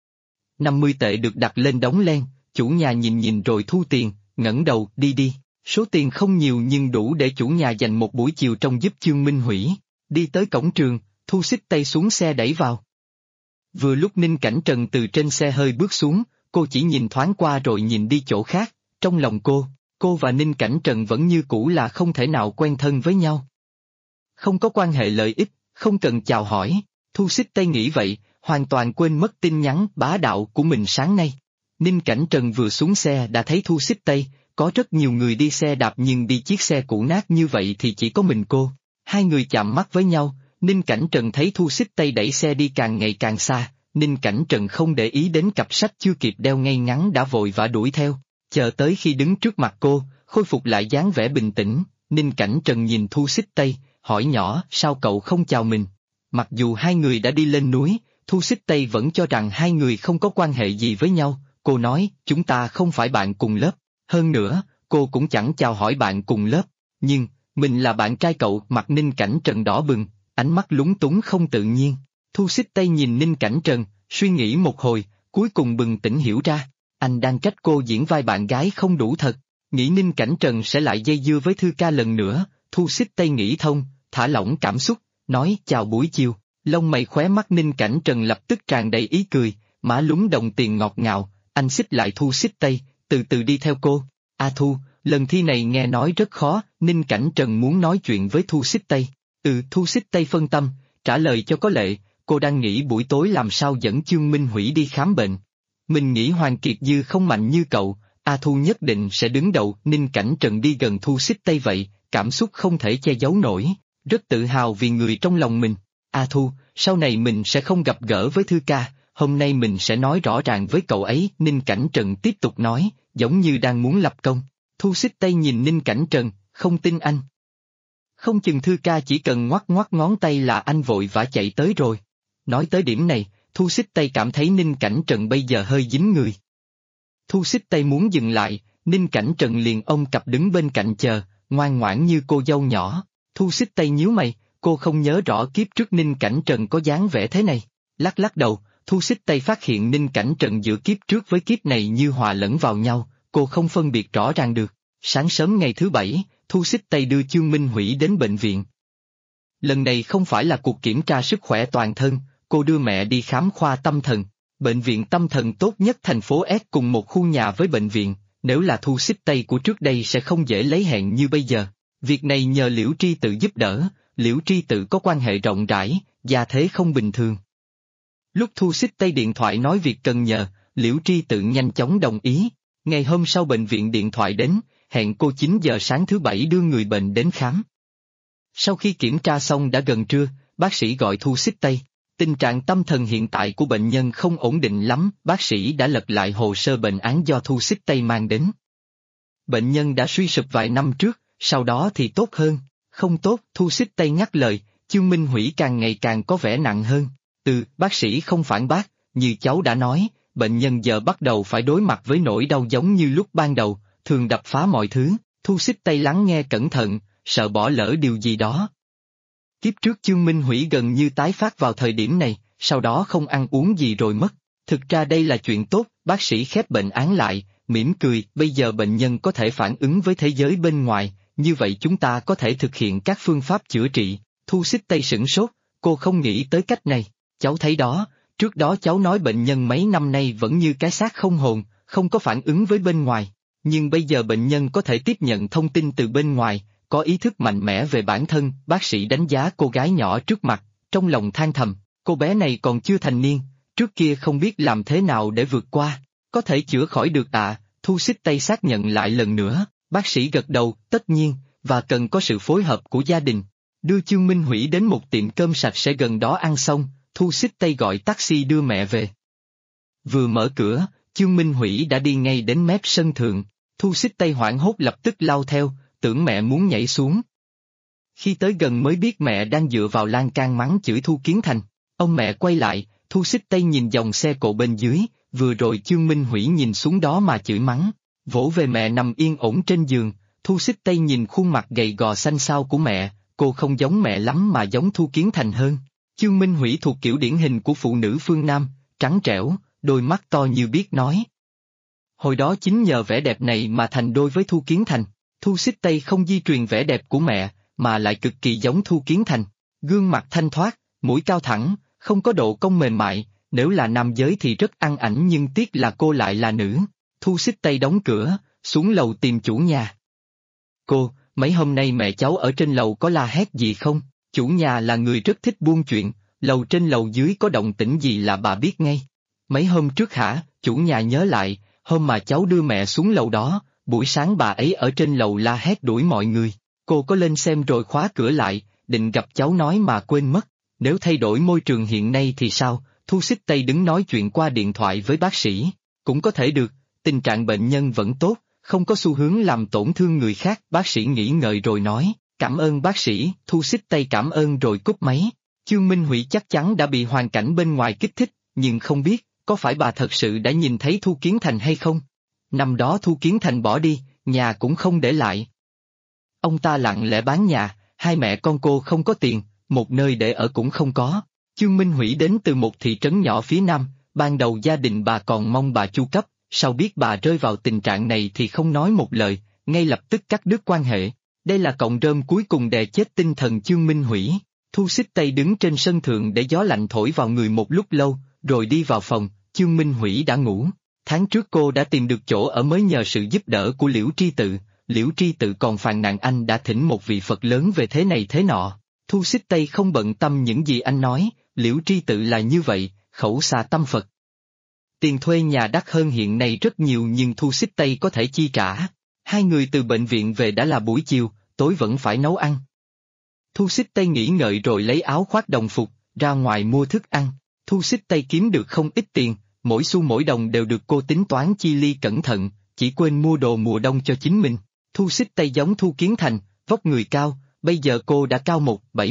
S2: 50 tệ được đặt lên đống len, chủ nhà nhìn nhìn rồi thu tiền, ngẩng đầu, đi đi. Số tiền không nhiều nhưng đủ để chủ nhà dành một buổi chiều trông giúp Chương Minh Hủy. Đi tới cổng trường, Thu Xích Tây xuống xe đẩy vào. Vừa lúc Ninh Cảnh Trần từ trên xe hơi bước xuống, cô chỉ nhìn thoáng qua rồi nhìn đi chỗ khác, trong lòng cô và Ninh Cảnh Trần vẫn như cũ là không thể nào quen thân với nhau. Không có quan hệ lợi ích, không cần chào hỏi, Thu Xích Tây nghĩ vậy, hoàn toàn quên mất tin nhắn bá đạo của mình sáng nay. Ninh Cảnh Trần vừa xuống xe đã thấy Thu Xích Tây, có rất nhiều người đi xe đạp nhưng đi chiếc xe cũ nát như vậy thì chỉ có mình cô. Hai người chạm mắt với nhau, Ninh Cảnh Trần thấy Thu Xích Tây đẩy xe đi càng ngày càng xa, Ninh Cảnh Trần không để ý đến cặp sách chưa kịp đeo ngay ngắn đã vội vã đuổi theo, chờ tới khi đứng trước mặt cô, khôi phục lại dáng vẻ bình tĩnh, Ninh Cảnh Trần nhìn Thu Xích Tây, hỏi nhỏ, sao cậu không chào mình? Mặc dù hai người đã đi lên núi, Thu Xích Tây vẫn cho rằng hai người không có quan hệ gì với nhau, cô nói, chúng ta không phải bạn cùng lớp, hơn nữa, cô cũng chẳng chào hỏi bạn cùng lớp, nhưng, mình là bạn trai cậu. Mặt Ninh Cảnh Trần đỏ bừng, ánh mắt lúng túng không tự nhiên. Thu Xích Tây nhìn Ninh Cảnh Trần, suy nghĩ một hồi, cuối cùng bừng tỉnh hiểu ra, anh đang trách cô diễn vai bạn gái không đủ thật, nghĩ Ninh Cảnh Trần sẽ lại dây dưa với Thư Ca lần nữa, Thu Xích Tây nghĩ thông, thả lỏng cảm xúc, nói chào buổi chiều, lông mày khóe mắt Ninh Cảnh Trần lập tức tràn đầy ý cười, má lúm đồng tiền ngọt ngào, anh xích lại Thu Xích Tây, từ từ đi theo cô. Thu, lần thi này nghe nói rất khó, Ninh Cảnh Trần muốn nói chuyện với Thu Xích Tây. Thu Xích Tây phân tâm, trả lời cho có lệ, cô đang nghĩ buổi tối làm sao dẫn Chương Minh Hủy đi khám bệnh. Mình nghĩ Hoàng Kiệt Dư không mạnh như cậu, Thu nhất định sẽ đứng đầu. Ninh Cảnh Trần đi gần Thu Xích Tây vậy, cảm xúc không thể che giấu nổi, rất tự hào vì người trong lòng mình. Thu, sau này mình sẽ không gặp gỡ với Thư Ca, hôm nay mình sẽ nói rõ ràng với cậu ấy. Ninh Cảnh Trần tiếp tục nói, giống như đang muốn lập công. Thu Xích Tây nhìn Ninh Cảnh Trần, không tin anh. Không chừng Thư Ca chỉ cần ngoắc ngoắc ngón tay là anh vội vã chạy tới rồi. Nói tới điểm này, Thu Xích Tây cảm thấy Ninh Cảnh Trần bây giờ hơi dính người. Thu Xích Tây muốn dừng lại, Ninh Cảnh Trần liền ôm cặp đứng bên cạnh chờ, ngoan ngoãn như cô dâu nhỏ. Thu Xích Tây nhíu mày, cô không nhớ rõ kiếp trước Ninh Cảnh Trần có dáng vẻ thế này. Lắc lắc đầu, Thu Xích Tây phát hiện Ninh Cảnh Trần giữa kiếp trước với kiếp này như hòa lẫn vào nhau, cô không phân biệt rõ ràng được. Sáng sớm ngày thứ Bảy, Thu Xích Tây đưa Chương Minh Hủy đến bệnh viện. Lần này không phải là cuộc kiểm tra sức khỏe toàn thân, cô đưa mẹ đi khám khoa tâm thần. Bệnh viện tâm thần tốt nhất thành phố S cùng một khu nhà với bệnh viện, nếu là Thu Xích Tây của trước đây sẽ không dễ lấy hẹn như bây giờ. Việc này nhờ Liễu Tri Tự giúp đỡ, Liễu Tri Tự có quan hệ rộng rãi, gia thế không bình thường. Lúc Thu Xích Tây điện thoại nói việc cần nhờ, Liễu Tri Tự nhanh chóng đồng ý. Ngày hôm sau bệnh viện điện thoại đến, hẹn cô 9 giờ sáng thứ Bảy đưa người bệnh đến khám. Sau khi kiểm tra xong đã gần trưa, bác sĩ gọi Thu Xích Tây. Tình trạng tâm thần hiện tại của bệnh nhân không ổn định lắm, bác sĩ đã lật lại hồ sơ bệnh án do Thu Xích Tây mang đến. Bệnh nhân đã suy sụp vài năm trước, sau đó thì tốt hơn. Không tốt, Thu Xích Tây ngắt lời, Chương Minh Hủy càng ngày càng có vẻ nặng hơn. Bác sĩ không phản bác, như cháu đã nói, bệnh nhân giờ bắt đầu phải đối mặt với nỗi đau giống như lúc ban đầu, thường đập phá mọi thứ. Thu Xích Tây lắng nghe cẩn thận, sợ bỏ lỡ điều gì đó. Kiếp trước Chương Minh Hủy gần như tái phát vào thời điểm này, sau đó không ăn uống gì rồi mất. Thực ra đây là chuyện tốt, bác sĩ khép bệnh án lại, mỉm cười, bây giờ bệnh nhân có thể phản ứng với thế giới bên ngoài, như vậy chúng ta có thể thực hiện các phương pháp chữa trị. Thu Xích Tây sửng sốt, cô không nghĩ tới cách này. Cháu thấy đó, trước đó cháu nói bệnh nhân mấy năm nay vẫn như cái xác không hồn, không có phản ứng với bên ngoài. Nhưng bây giờ bệnh nhân có thể tiếp nhận thông tin từ bên ngoài, có ý thức mạnh mẽ về bản thân. Bác sĩ đánh giá cô gái nhỏ trước mặt, trong lòng than thầm, cô bé này còn chưa thành niên, trước kia không biết làm thế nào để vượt qua, có thể chữa khỏi được à? Thu Xích Tây xác nhận lại lần nữa, bác sĩ gật đầu, tất nhiên, và cần có sự phối hợp của gia đình. Đưa Chương Minh Hủy đến một tiệm cơm sạch sẽ gần đó ăn xong, Thu Xích Tây gọi taxi đưa mẹ về. Vừa mở cửa, Chương Minh Hủy đã đi ngay đến mép sân thượng, Thu Xích Tây hoảng hốt lập tức lao theo, tưởng mẹ muốn nhảy xuống. Khi tới gần mới biết mẹ đang dựa vào lan can mắng chửi Thu Kiến Thành. Ông mẹ quay lại, Thu Xích Tây nhìn dòng xe cộ bên dưới, vừa rồi Chương Minh Hủy nhìn xuống đó mà chửi mắng, vỗ về mẹ nằm yên ổn trên giường. Thu Xích Tây nhìn khuôn mặt gầy gò xanh xao của mẹ, cô không giống mẹ lắm mà giống Thu Kiến Thành hơn. Chương Minh Hủy thuộc kiểu điển hình của phụ nữ phương Nam, trắng trẻo, đôi mắt to như biết nói. Hồi đó chính nhờ vẻ đẹp này mà thành đôi với Thu Kiến Thành. Thu Xích Tây không di truyền vẻ đẹp của mẹ, mà lại cực kỳ giống Thu Kiến Thành. Gương mặt thanh thoát, mũi cao thẳng, không có độ cong mềm mại, nếu là nam giới thì rất ăn ảnh nhưng tiếc là cô lại là nữ. Thu Xích Tây đóng cửa, xuống lầu tìm chủ nhà. Cô, mấy hôm nay mẹ cháu ở trên lầu có la hét gì không? Chủ nhà là người rất thích buôn chuyện, lầu trên lầu dưới có động tĩnh gì là bà biết ngay. Mấy hôm trước hả? Chủ nhà nhớ lại, hôm mà cháu đưa mẹ xuống lầu đó, buổi sáng bà ấy ở trên lầu la hét đuổi mọi người. Cô có lên xem rồi khóa cửa lại, định gặp cháu nói mà quên mất. Nếu thay đổi môi trường hiện nay thì sao? Thu Xích Tây đứng nói chuyện qua điện thoại với bác sĩ. Cũng có thể được, tình trạng bệnh nhân vẫn tốt, không có xu hướng làm tổn thương người khác. Bác sĩ nghĩ ngợi rồi nói, cảm ơn bác sĩ. Thu Xích Tây cảm ơn rồi cúp máy. Chương Minh Hủy chắc chắn đã bị hoàn cảnh bên ngoài kích thích, nhưng không biết, có phải bà thật sự đã nhìn thấy Thu Kiến Thành hay không? Năm đó Thu Kiến Thành bỏ đi, nhà cũng không để lại. Ông ta lặng lẽ bán nhà, hai mẹ con cô không có tiền, một nơi để ở cũng không có. Chương Minh Hủy đến từ một thị trấn nhỏ phía Nam, ban đầu gia đình bà còn mong bà chu cấp, sau biết bà rơi vào tình trạng này thì không nói một lời, ngay lập tức cắt đứt quan hệ. Đây là cọng rơm cuối cùng đè chết tinh thần Chương Minh Hủy. Thu Xích Tây đứng trên sân thượng để gió lạnh thổi vào người một lúc lâu, rồi đi vào phòng. Chương Minh Hủy đã ngủ. Tháng trước cô đã tìm được chỗ ở mới nhờ sự giúp đỡ của Liễu Tri Tự. Liễu Tri Tự còn phàn nàn anh đã thỉnh một vị Phật lớn về thế này thế nọ. Thu Xích Tây không bận tâm những gì anh nói, Liễu Tri Tự là như vậy, khẩu xà tâm Phật. Tiền thuê nhà đắt hơn hiện nay rất nhiều nhưng Thu Xích Tây có thể chi trả. Hai người từ bệnh viện về đã là buổi chiều, tối vẫn phải nấu ăn. Thu Xích Tây nghĩ ngợi rồi lấy áo khoác đồng phục, ra ngoài mua thức ăn. Thu Xích Tây kiếm được không ít tiền, mỗi xu mỗi đồng đều được cô tính toán chi ly cẩn thận, chỉ quên mua đồ mùa đông cho chính mình. Thu Xích Tây giống Thu Kiến Thành, vóc người cao, bây giờ cô đã cao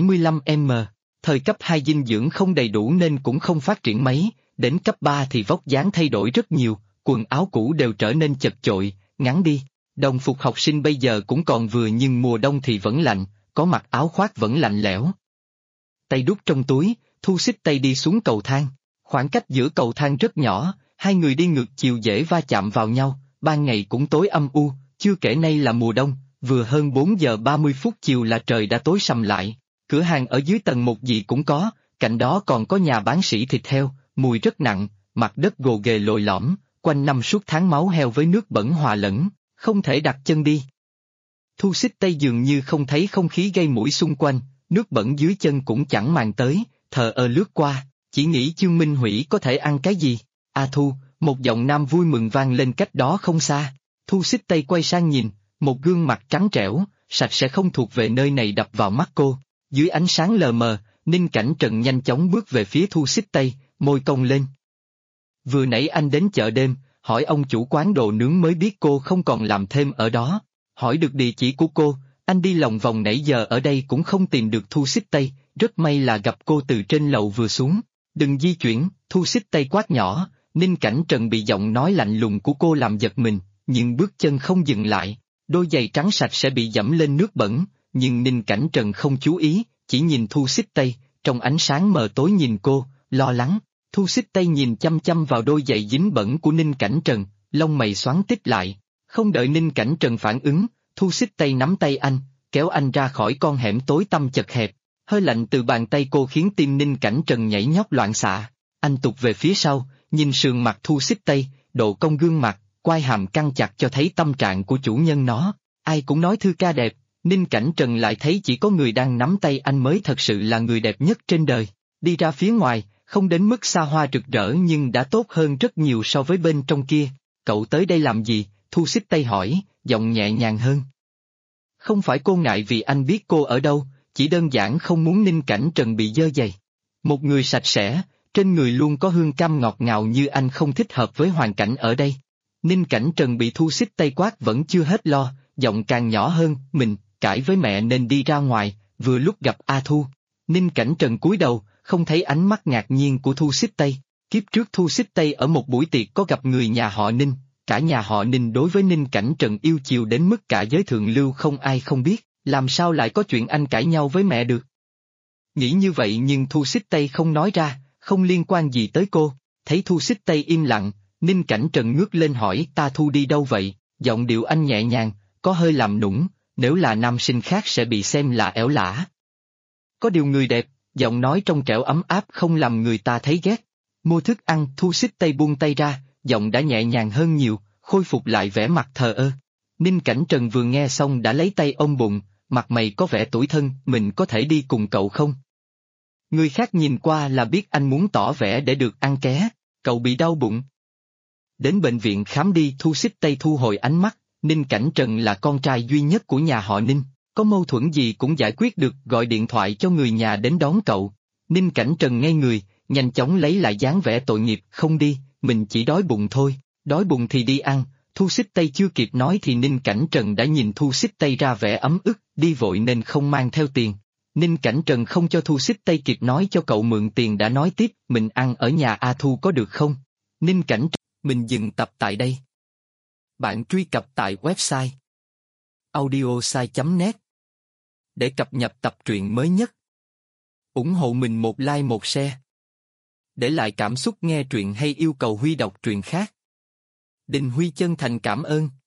S2: 1,75m. Thời cấp 2 dinh dưỡng không đầy đủ nên cũng không phát triển mấy, đến cấp 3 thì vóc dáng thay đổi rất nhiều, quần áo cũ đều trở nên chật chội, ngắn đi. Đồng phục học sinh bây giờ cũng còn vừa nhưng mùa đông thì vẫn lạnh, có mặc áo khoác vẫn lạnh lẽo. Tay đút trong túi, Thu Xích Tây đi xuống cầu thang. Khoảng cách giữa cầu thang rất nhỏ, hai người đi ngược chiều dễ va chạm vào nhau, ban ngày cũng tối âm u, chưa kể nay là mùa đông, vừa hơn 4 giờ 30 phút chiều là trời đã tối sầm lại. Cửa hàng ở dưới tầng 1 gì cũng có, cạnh đó còn có nhà bán sỉ thịt heo, mùi rất nặng, mặt đất gồ ghề lồi lõm, quanh năm suốt tháng máu heo với nước bẩn hòa lẫn, không thể đặt chân đi. Thu Xích Tây dường như không thấy không khí gây mũi xung quanh, nước bẩn dưới chân cũng chẳng màng tới, thờ ơ lướt qua, chỉ nghĩ Chương Minh Hủy có thể ăn cái gì. A Thu, một giọng nam vui mừng vang lên cách đó không xa. Thu Xích Tây quay sang nhìn, một gương mặt trắng trẻo, sạch sẽ không thuộc về nơi này đập vào mắt cô. Dưới ánh sáng lờ mờ, Ninh Cảnh Trần nhanh chóng bước về phía Thu Xích Tây, môi cong lên. Vừa nãy anh đến chợ đêm, hỏi ông chủ quán đồ nướng mới biết cô không còn làm thêm ở đó. Hỏi được địa chỉ của cô, anh đi lòng vòng nãy giờ ở đây cũng không tìm được Thu Xích Tây, rất may là gặp cô từ trên lầu vừa xuống. Đừng di chuyển, Thu Xích Tây quát nhỏ. Ninh Cảnh Trần bị giọng nói lạnh lùng của cô làm giật mình, nhưng bước chân không dừng lại. Đôi giày trắng sạch sẽ bị dẫm lên nước bẩn, nhưng Ninh Cảnh Trần không chú ý, chỉ nhìn Thu Xích Tây, trong ánh sáng mờ tối nhìn cô, lo lắng. Thu Xích Tây nhìn chăm chăm vào đôi giày dính bẩn của Ninh Cảnh Trần, lông mày xoắn tít lại. Không đợi Ninh Cảnh Trần phản ứng, Thu Xích Tây nắm tay anh, kéo anh ra khỏi con hẻm tối tăm chật hẹp. Hơi lạnh từ bàn tay cô khiến tim Ninh Cảnh Trần nhảy nhót loạn xạ. Anh tụt về phía sau, nhìn sườn mặt Thu Xích Tây, độ cong gương mặt, quai hàm căng chặt cho thấy tâm trạng của chủ nhân nó. Ai cũng nói thư ca đẹp, Ninh Cảnh Trần lại thấy chỉ có người đang nắm tay anh mới thật sự là người đẹp nhất trên đời. Đi ra phía ngoài, không đến mức xa hoa rực rỡ nhưng đã tốt hơn rất nhiều so với bên trong kia. Cậu tới đây làm gì? Thu Xích Tây hỏi, giọng nhẹ nhàng hơn. Không phải cô ngại vì anh biết cô ở đâu, chỉ đơn giản không muốn Ninh Cảnh Trần bị dơ giày. Một người sạch sẽ, trên người luôn có hương cam ngọt ngào như anh không thích hợp với hoàn cảnh ở đây. Ninh Cảnh Trần bị Thu Xích Tây quát vẫn chưa hết lo, giọng càng nhỏ hơn, mình, cãi với mẹ nên đi ra ngoài, vừa lúc gặp A Thu. Ninh Cảnh Trần cúi đầu, không thấy ánh mắt ngạc nhiên của Thu Xích Tây. Kiếp trước Thu Xích Tây ở một buổi tiệc có gặp người nhà họ Ninh, cả nhà họ Ninh đối với Ninh Cảnh Trần yêu chiều đến mức cả giới thượng lưu không ai không biết, làm sao lại có chuyện anh cãi nhau với mẹ được. Nghĩ như vậy nhưng Thu Xích Tây không nói ra, không liên quan gì tới cô. Thấy Thu Xích Tây im lặng, Ninh Cảnh Trần ngước lên hỏi ta Thu đi đâu vậy, giọng điệu anh nhẹ nhàng, có hơi làm nũng, nếu là nam sinh khác sẽ bị xem là ẻo lả. Có điều người đẹp, giọng nói trong trẻo ấm áp không làm người ta thấy ghét. Mua thức ăn, Thu Xích Tây buông tay ra, giọng đã nhẹ nhàng hơn nhiều, khôi phục lại vẻ mặt thờ ơ. Ninh Cảnh Trần vừa nghe xong đã lấy tay ôm bụng, mặt mày có vẻ tủi thân, mình có thể đi cùng cậu không? Người khác nhìn qua là biết anh muốn tỏ vẻ để được ăn ké, cậu bị đau bụng. Đến bệnh viện khám đi. Thu Xích Tây thu hồi ánh mắt, Ninh Cảnh Trần là con trai duy nhất của nhà họ Ninh, có mâu thuẫn gì cũng giải quyết được, gọi điện thoại cho người nhà đến đón cậu. Ninh Cảnh Trần ngây người, nhanh chóng lấy lại dáng vẻ tội nghiệp, không đi, mình chỉ đói bụng thôi, đói bụng thì đi ăn. Thu Xích Tây chưa kịp nói thì Ninh Cảnh Trần đã nhìn Thu Xích Tây ra vẻ ấm ức, đi vội nên không mang theo tiền. Ninh Cảnh Trần không cho Thu Xích Tây kịp nói cho cậu mượn tiền đã nói tiếp, mình ăn ở nhà A Thu có được không? Ninh Cảnh Trần, mình dừng tập tại đây. Bạn truy cập tại website audiosai.net để cập nhật tập truyện mới nhất. Ủng hộ mình một like một share. Để lại cảm xúc nghe truyện hay yêu cầu Huy đọc truyện khác. Đình Huy chân thành cảm ơn.